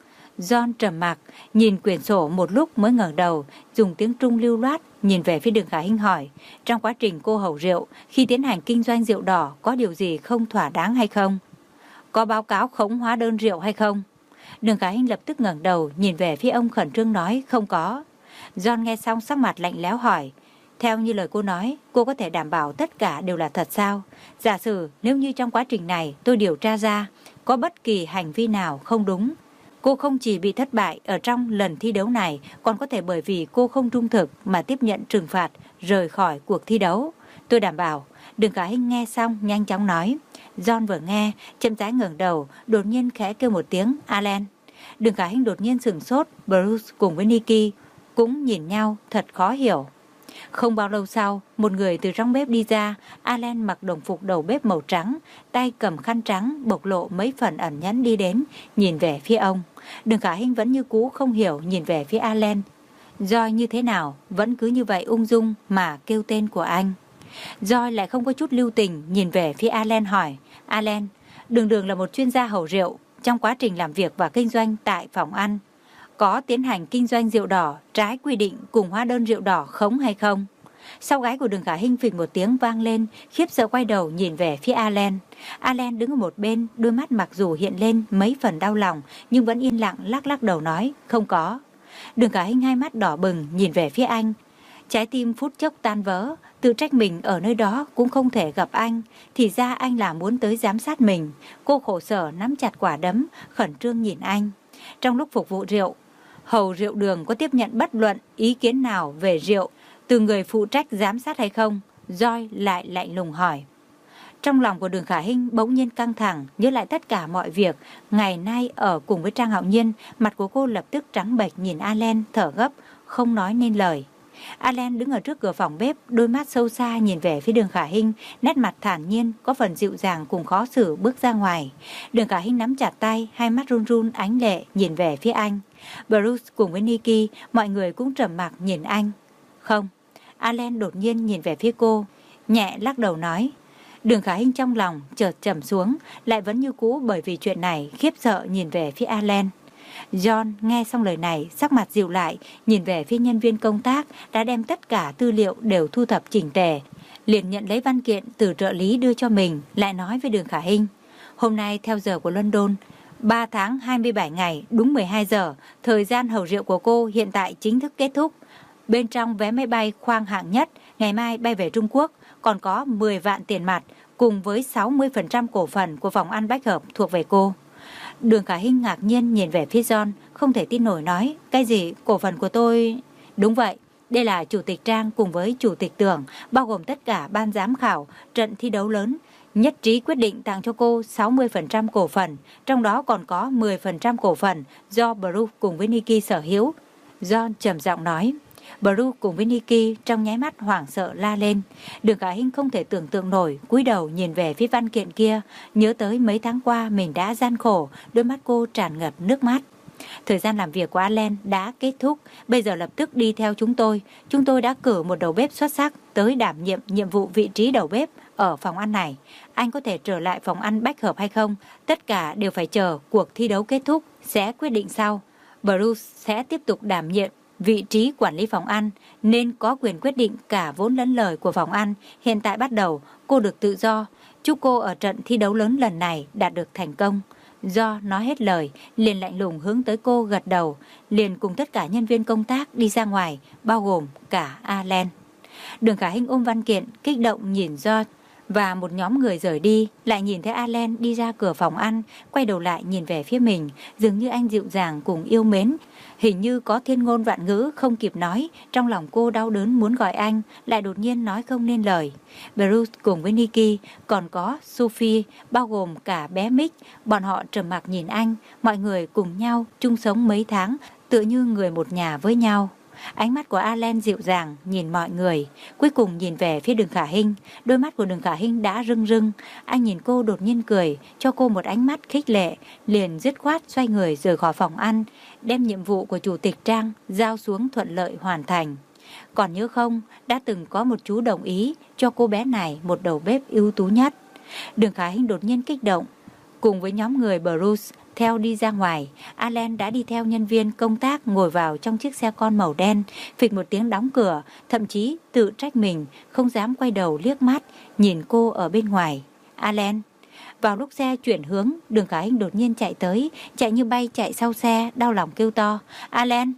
John trầm mặc, nhìn quyển sổ một lúc mới ngẩng đầu, dùng tiếng Trung lưu loát, nhìn về phía Đường Khả Hinh hỏi, trong quá trình cô hầu rượu, khi tiến hành kinh doanh rượu đỏ, có điều gì không thỏa đáng hay không? Có báo cáo khống hóa đơn rượu hay không? Đường Khả Hinh lập tức ngẩng đầu, nhìn về phía ông khẩn trương nói, không có. John nghe xong sắc mặt lạnh lẽo hỏi, theo như lời cô nói, cô có thể đảm bảo tất cả đều là thật sao? Giả sử nếu như trong quá trình này tôi điều tra ra có bất kỳ hành vi nào không đúng, cô không chỉ bị thất bại ở trong lần thi đấu này, còn có thể bởi vì cô không trung thực mà tiếp nhận trừng phạt, rời khỏi cuộc thi đấu. Tôi đảm bảo. Đường Khả Hinh nghe xong nhanh chóng nói. John vừa nghe, chậm rãi ngẩng đầu, đột nhiên khẽ kêu một tiếng Alan. Đường Khả Hinh đột nhiên sửng sốt, Bruce cùng với Nikki cũng nhìn nhau thật khó hiểu. Không bao lâu sau, một người từ trong bếp đi ra. Alan mặc đồng phục đầu bếp màu trắng, tay cầm khăn trắng, bộc lộ mấy phần ẩn nhẫn đi đến, nhìn về phía ông. Đường Khả Hinh vẫn như cũ không hiểu, nhìn về phía Alan. Joy như thế nào, vẫn cứ như vậy ung dung mà kêu tên của anh. Joy lại không có chút lưu tình, nhìn về phía Alan hỏi, Alan, Đường Đường là một chuyên gia hầu rượu, trong quá trình làm việc và kinh doanh tại phòng ăn, có tiến hành kinh doanh rượu đỏ trái quy định cùng hóa đơn rượu đỏ khống hay không? Sau gáy của Đường Khả Hinh phịch một tiếng vang lên, khiếp sợ quay đầu nhìn về phía Alan. Alan đứng ở một bên, đôi mắt mặc dù hiện lên mấy phần đau lòng, nhưng vẫn yên lặng lắc lắc đầu nói, không có. Đường Khả Hinh hai mắt đỏ bừng nhìn về phía anh. Trái tim phút chốc tan vỡ, tự trách mình ở nơi đó cũng không thể gặp anh, thì ra anh là muốn tới giám sát mình. Cô khổ sở nắm chặt quả đấm, khẩn trương nhìn anh. Trong lúc phục vụ rượu, hầu rượu Đường có tiếp nhận bất luận ý kiến nào về rượu từ người phụ trách giám sát hay không? Joy lại lạnh lùng hỏi. Trong lòng của Đường Khả Hinh bỗng nhiên căng thẳng, nhớ lại tất cả mọi việc ngày nay ở cùng với Trang Hạo Nhiên, mặt của cô lập tức trắng bệch nhìn Alan thở gấp, không nói nên lời. Allen đứng ở trước cửa phòng bếp, đôi mắt sâu xa nhìn về phía Đường Khả Hinh, nét mặt thản nhiên, có phần dịu dàng cùng khó xử bước ra ngoài. Đường Khả Hinh nắm chặt tay, hai mắt run run ánh lệ nhìn về phía anh. Bruce cùng với Nikki, mọi người cũng trầm mặc nhìn anh. Không, Allen đột nhiên nhìn về phía cô, nhẹ lắc đầu nói. Đường Khả Hinh trong lòng chợt trầm xuống, lại vẫn như cũ bởi vì chuyện này khiếp sợ nhìn về phía Allen. John nghe xong lời này, sắc mặt dịu lại, nhìn về phía nhân viên công tác đã đem tất cả tư liệu đều thu thập chỉnh tề, liền nhận lấy văn kiện từ trợ lý đưa cho mình, lại nói với Đường Khả Hinh. Hôm nay theo giờ của London, ba tháng hai mươi bảy ngày, đúng mười hai giờ, thời gian hầu rượu của cô hiện tại chính thức kết thúc. Bên trong vé máy bay khoang hạng nhất, ngày mai bay về Trung Quốc, còn có mười vạn tiền mặt, cùng với sáu mươi phần trăm cổ phần của phòng ăn bách hợp thuộc về cô. Đường Khả Hinh ngạc nhiên nhìn về phía John, không thể tin nổi nói, cái gì cổ phần của tôi? Đúng vậy, đây là chủ tịch Trang cùng với chủ tịch Tưởng, bao gồm tất cả ban giám khảo, trận thi đấu lớn, nhất trí quyết định tặng cho cô sáu mươi phần trăm cổ phần, trong đó còn có mười phần trăm cổ phần do Bruce cùng với Nikki sở hữu. John trầm giọng nói. Bruce cùng với Nikki trong nháy mắt hoảng sợ la lên. Đường Khả Hinh không thể tưởng tượng nổi, cúi đầu nhìn về phía văn kiện kia, nhớ tới mấy tháng qua mình đã gian khổ, đôi mắt cô tràn ngập nước mắt. Thời gian làm việc của Allen đã kết thúc, bây giờ lập tức đi theo chúng tôi. Chúng tôi đã cử một đầu bếp xuất sắc tới đảm nhiệm nhiệm vụ vị trí đầu bếp ở phòng ăn này. Anh có thể trở lại phòng ăn bách hợp hay không? Tất cả đều phải chờ cuộc thi đấu kết thúc, sẽ quyết định sau. Bruce sẽ tiếp tục đảm nhiệm vị trí quản lý phòng ăn, nên có quyền quyết định cả vốn lẫn lời của phòng ăn. Hiện tại bắt đầu, cô được tự do. Chúc cô ở trận thi đấu lớn lần này đạt được thành công. Do nói hết lời, liền lạnh lùng hướng tới cô gật đầu, liền cùng tất cả nhân viên công tác đi ra ngoài, bao gồm cả Allen. Đường Khả Hinh ôm văn kiện, kích động nhìn Do và một nhóm người rời đi, lại nhìn thấy Allen đi ra cửa phòng ăn, quay đầu lại nhìn về phía mình, dường như anh dịu dàng cùng yêu mến. Hình như có thiên ngôn vạn ngữ không kịp nói, trong lòng cô đau đớn muốn gọi anh, lại đột nhiên nói không nên lời. Bruce cùng với Nikki, còn có Sophie, bao gồm cả bé Mick, bọn họ trầm mặc nhìn anh, mọi người cùng nhau chung sống mấy tháng, tựa như người một nhà với nhau. Ánh mắt của Allen dịu dàng nhìn mọi người, cuối cùng nhìn về phía Đường Khả Hinh. Đôi mắt của Đường Khả Hinh đã rưng rưng. Anh nhìn cô đột nhiên cười, cho cô một ánh mắt khích lệ, liền dứt khoát xoay người rời khỏi phòng ăn, đem nhiệm vụ của chủ tịch Trang giao xuống thuận lợi hoàn thành. Còn nhớ không, đã từng có một chú đồng ý cho cô bé này một đầu bếp ưu tú nhất. Đường Khả Hinh đột nhiên kích động, cùng với nhóm người Bruce theo đi ra ngoài. Allen đã đi theo nhân viên công tác ngồi vào trong chiếc xe con màu đen, phịch một tiếng đóng cửa, thậm chí tự trách mình không dám quay đầu liếc mắt nhìn cô ở bên ngoài. Allen. Vào lúc xe chuyển hướng, Đường Khả Hinh đột nhiên chạy tới, chạy như bay chạy sau xe, đau lòng kêu to. Allen.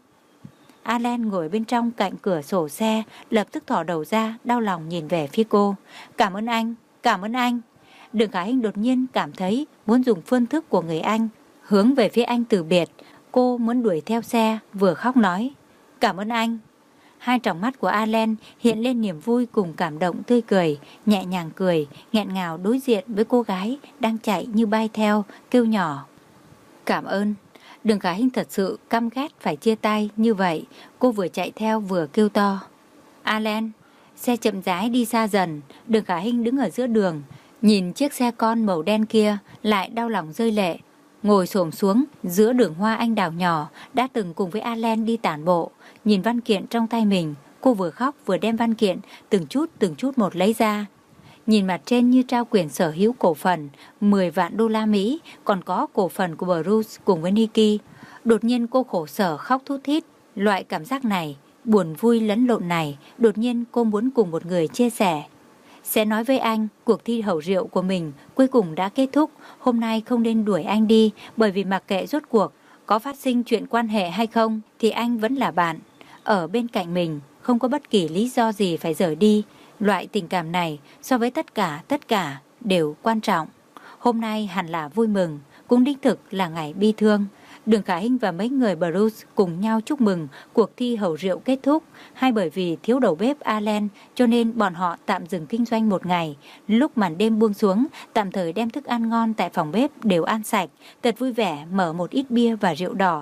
Allen ngồi bên trong cạnh cửa sổ xe, lập tức thò đầu ra, đau lòng nhìn về phía cô. Cảm ơn anh, cảm ơn anh. Đường Khả Hinh đột nhiên cảm thấy muốn dùng phương thức của người anh hướng về phía anh từ biệt. Cô muốn đuổi theo xe, vừa khóc nói cảm ơn anh. Hai tròng mắt của Allen hiện lên niềm vui cùng cảm động tươi cười, nhẹ nhàng cười, nghẹn ngào đối diện với cô gái đang chạy như bay theo, kêu nhỏ cảm ơn. Đường Khả Hinh thật sự căm ghét phải chia tay như vậy. Cô vừa chạy theo vừa kêu to Allen. Xe chậm rãi đi xa dần. Đường Khả Hinh đứng ở giữa đường, nhìn chiếc xe con màu đen kia, lại đau lòng rơi lệ. Ngồi xổm xuống giữa đường hoa anh đào nhỏ đã từng cùng với Allen đi tản bộ, nhìn văn kiện trong tay mình, cô vừa khóc vừa đem văn kiện từng chút từng chút một lấy ra. Nhìn mặt trên như trao quyền sở hữu cổ phần mười vạn đô la Mỹ, còn có cổ phần của Bruce cùng với Nikki. Đột nhiên cô khổ sở khóc thút thít. Loại cảm giác này, buồn vui lẫn lộn này, đột nhiên cô muốn cùng một người chia sẻ. Sẽ nói với anh, cuộc thi hầu rượu của mình cuối cùng đã kết thúc. Hôm nay không nên đuổi anh đi, bởi vì mặc kệ rốt cuộc có phát sinh chuyện quan hệ hay không thì anh vẫn là bạn, ở bên cạnh mình, không có bất kỳ lý do gì phải rời đi. Loại tình cảm này so với tất cả tất cả đều quan trọng. Hôm nay hẳn là vui mừng, cũng đích thực là ngày bi thương. Đường Khả Hinh và mấy người Bruce cùng nhau chúc mừng cuộc thi hầu rượu kết thúc. Hay bởi vì thiếu đầu bếp Allen cho nên bọn họ tạm dừng kinh doanh một ngày. Lúc màn đêm buông xuống, tạm thời đem thức ăn ngon tại phòng bếp đều ăn sạch, thật vui vẻ mở một ít bia và rượu đỏ.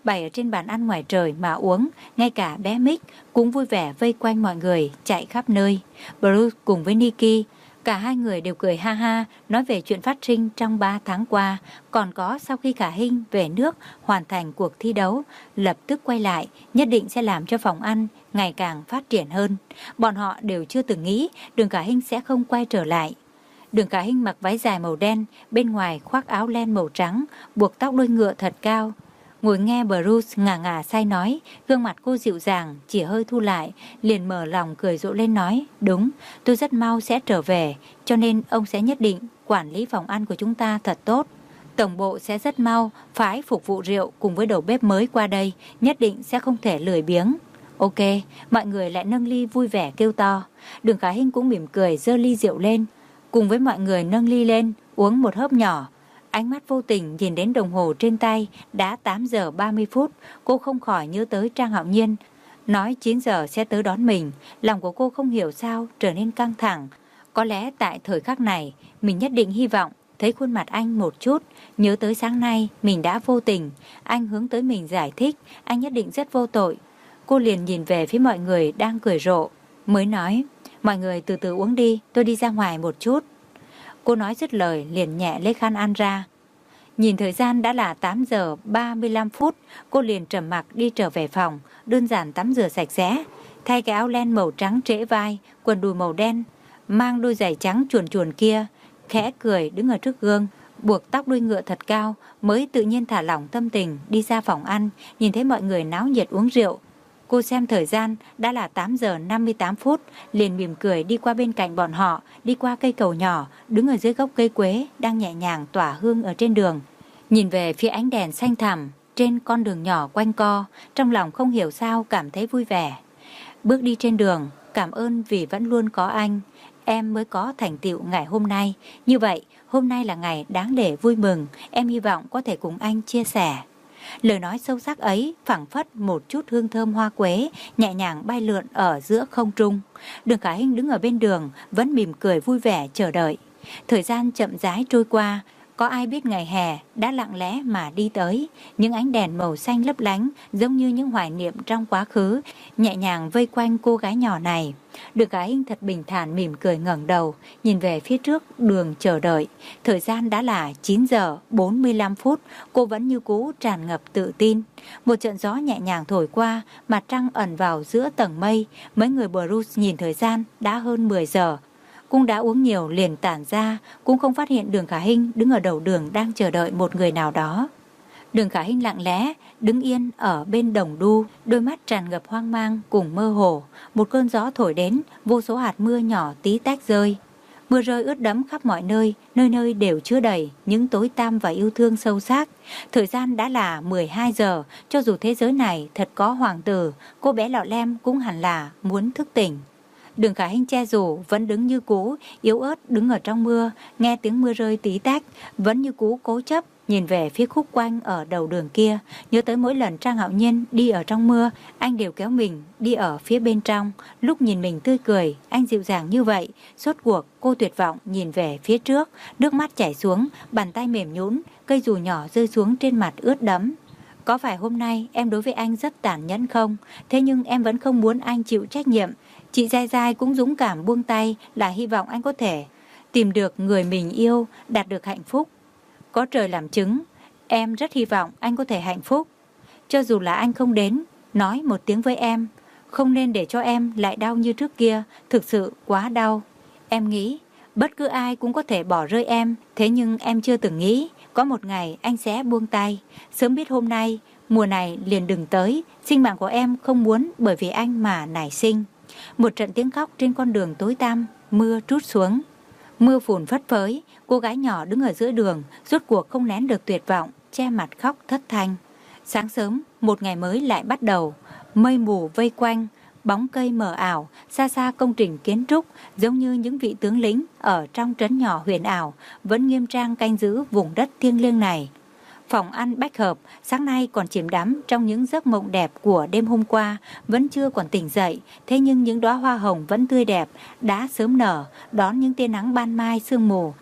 bày ở trên bàn ăn ngoài trời mà uống. Ngay cả bé Mick cũng vui vẻ vây quanh mọi người, chạy khắp nơi. Bruce cùng với Nikki, cả hai người đều cười ha ha, nói về chuyện phát sinh trong ba tháng qua, còn có sau khi Khả Hinh về nước hoàn thành cuộc thi đấu, lập tức quay lại, nhất định sẽ làm cho phòng ăn ngày càng phát triển hơn. Bọn họ đều chưa từng nghĩ Đường Khả Hinh sẽ không quay trở lại. Đường Khả Hinh mặc váy dài màu đen, bên ngoài khoác áo len màu trắng, buộc tóc đuôi ngựa thật cao. Ngồi nghe Bruce ngà ngà say nói, gương mặt cô dịu dàng, chỉ hơi thu lại, liền mở lòng cười rộ lên nói, đúng, tôi rất mau sẽ trở về, cho nên ông sẽ nhất định quản lý phòng ăn của chúng ta thật tốt. Tổng bộ sẽ rất mau phái phục vụ rượu cùng với đầu bếp mới qua đây, nhất định sẽ không thể lười biếng. Ok, mọi người lại nâng ly vui vẻ kêu to. Đường Khả Hinh cũng mỉm cười giơ ly rượu lên, cùng với mọi người nâng ly lên, uống một hớp nhỏ. Ánh mắt vô tình nhìn đến đồng hồ trên tay, đã tám giờ ba mươi phút, cô không khỏi nhớ tới Trang Hạo Nhiên. Nói chín giờ sẽ tới đón mình, lòng của cô không hiểu sao trở nên căng thẳng. Có lẽ tại thời khắc này, mình nhất định hy vọng thấy khuôn mặt anh một chút, nhớ tới sáng nay mình đã vô tình. Anh hướng tới mình giải thích, anh nhất định rất vô tội. Cô liền nhìn về phía mọi người đang cười rộ, mới nói, mọi người từ từ uống đi, tôi đi ra ngoài một chút. Cô nói dứt lời liền nhẹ lấy khăn ăn ra. Nhìn thời gian đã là tám giờ ba mươi lăm phút, cô liền trầm mặc đi trở về phòng, đơn giản tắm rửa sạch sẽ, thay cái áo len màu trắng trễ vai, quần đùi màu đen, mang đôi giày trắng chuồn chuồn kia, khẽ cười đứng ở trước gương, buộc tóc đuôi ngựa thật cao, mới tự nhiên thả lỏng tâm tình đi ra phòng ăn, nhìn thấy mọi người náo nhiệt uống rượu. Cô xem thời gian đã là tám giờ năm mươi tám phút, liền mỉm cười đi qua bên cạnh bọn họ, đi qua cây cầu nhỏ, đứng ở dưới gốc cây quế đang nhẹ nhàng tỏa hương ở trên đường. Nhìn về phía ánh đèn xanh thẳm trên con đường nhỏ quanh co, trong lòng không hiểu sao cảm thấy vui vẻ. Bước đi trên đường, cảm ơn vì vẫn luôn có anh, em mới có thành tựu ngày hôm nay. Như vậy, hôm nay là ngày đáng để vui mừng, em hy vọng có thể cùng anh chia sẻ. Lời nói sâu sắc ấy phảng phất một chút hương thơm hoa quế nhẹ nhàng bay lượn ở giữa không trung. Đường Khả Hinh đứng ở bên đường vẫn mỉm cười vui vẻ chờ đợi. Thời gian chậm rãi trôi qua, có ai biết ngày hè đã lặng lẽ mà đi tới. Những ánh đèn màu xanh lấp lánh giống như những hoài niệm trong quá khứ nhẹ nhàng vây quanh cô gái nhỏ này. Đường Khả Hinh thật bình thản mỉm cười ngẩng đầu, nhìn về phía trước đường chờ đợi. Thời gian đã là chín giờ bốn mươi lăm phút, cô vẫn như cũ tràn ngập tự tin. Một trận gió nhẹ nhàng thổi qua, mặt trăng ẩn vào giữa tầng mây. Mấy người Bruce nhìn thời gian đã hơn mười giờ. Cũng đã uống nhiều liền tản ra, cũng không phát hiện Đường Khả Hinh đứng ở đầu đường đang chờ đợi một người nào đó. Đường Khả Hinh lặng lẽ đứng yên ở bên đồng đu, đôi mắt tràn ngập hoang mang cùng mơ hồ. Một cơn gió thổi đến, vô số hạt mưa nhỏ tí tách rơi. Mưa rơi ướt đẫm khắp mọi nơi, nơi nơi đều chứa đầy những tối tăm và yêu thương sâu sắc. Thời gian đã là mười hai giờ, cho dù thế giới này thật có hoàng tử, cô bé Lọ Lem cũng hẳn là muốn thức tỉnh. Đường Khả Hinh che dù vẫn đứng như cũ, yếu ớt đứng ở trong mưa, nghe tiếng mưa rơi tí tách, vẫn như cũ cố chấp nhìn về phía khúc quanh ở đầu đường kia, nhớ tới mỗi lần Trang Hạo Nhiên đi ở trong mưa, anh đều kéo mình đi ở phía bên trong. Lúc nhìn mình tươi cười, anh dịu dàng như vậy. Rốt cuộc cô tuyệt vọng nhìn về phía trước, nước mắt chảy xuống, bàn tay mềm nhũn, cây dù nhỏ rơi xuống trên mặt ướt đẫm. Có phải hôm nay em đối với anh rất tàn nhẫn không? Thế nhưng em vẫn không muốn anh chịu trách nhiệm. Chị Giai Giai cũng dũng cảm buông tay, là hy vọng anh có thể tìm được người mình yêu, đạt được hạnh phúc. Có trời làm chứng, em rất hy vọng anh có thể hạnh phúc. Cho dù là anh không đến, nói một tiếng với em, không nên để cho em lại đau như trước kia, thực sự quá đau. Em nghĩ, bất cứ ai cũng có thể bỏ rơi em, thế nhưng em chưa từng nghĩ, có một ngày anh sẽ buông tay. Sớm biết hôm nay, mùa này liền đừng tới, sinh mạng của em không muốn bởi vì anh mà nảy sinh. Một trận tiếng khóc trên con đường tối tăm, mưa trút xuống. Mưa phùn phất phới, cô gái nhỏ đứng ở giữa đường, rốt cuộc không nén được tuyệt vọng, che mặt khóc thất thanh. Sáng sớm, một ngày mới lại bắt đầu, mây mù vây quanh, bóng cây mờ ảo, xa xa công trình kiến trúc, giống như những vị tướng lĩnh ở trong trấn nhỏ huyền ảo, vẫn nghiêm trang canh giữ vùng đất thiêng liêng này. Phòng ăn Bách Hợp sáng nay còn chìm đắm trong những giấc mộng đẹp của đêm hôm qua, vẫn chưa còn tỉnh dậy, thế nhưng những đóa hoa hồng vẫn tươi đẹp, đã sớm nở, đón những tia nắng ban mai sương mù.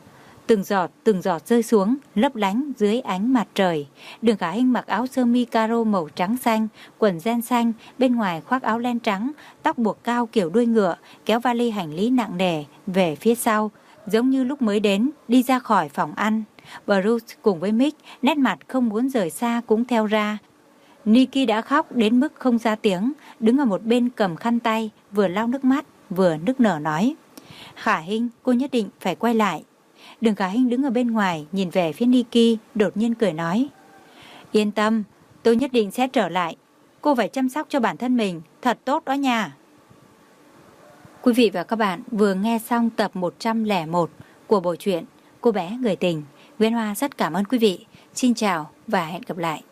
từng giọt từng giọt rơi xuống, lấp lánh dưới ánh mặt trời. Đường Khả Hinh mặc áo sơ mi caro màu trắng xanh, quần jean xanh, bên ngoài khoác áo len trắng, tóc buộc cao kiểu đuôi ngựa, kéo vali hành lý nặng nề về phía sau, giống như lúc mới đến, đi ra khỏi phòng ăn. Bruce cùng với Mick, nét mặt không muốn rời xa cũng theo ra. Nikki đã khóc đến mức không ra tiếng, đứng ở một bên cầm khăn tay, vừa lau nước mắt, vừa nức nở nói: Khả Hinh, cô nhất định phải quay lại. Đường Khả Hinh đứng ở bên ngoài, nhìn về phía Nikki, đột nhiên cười nói: Yên tâm, tôi nhất định sẽ trở lại. Cô phải chăm sóc cho bản thân mình, thật tốt đó nha. Quý vị và các bạn vừa nghe xong tập một trăm lẻ một của bộ truyện Cô bé người tình. Nguyễn Hoa rất cảm ơn quý vị. Xin chào và hẹn gặp lại.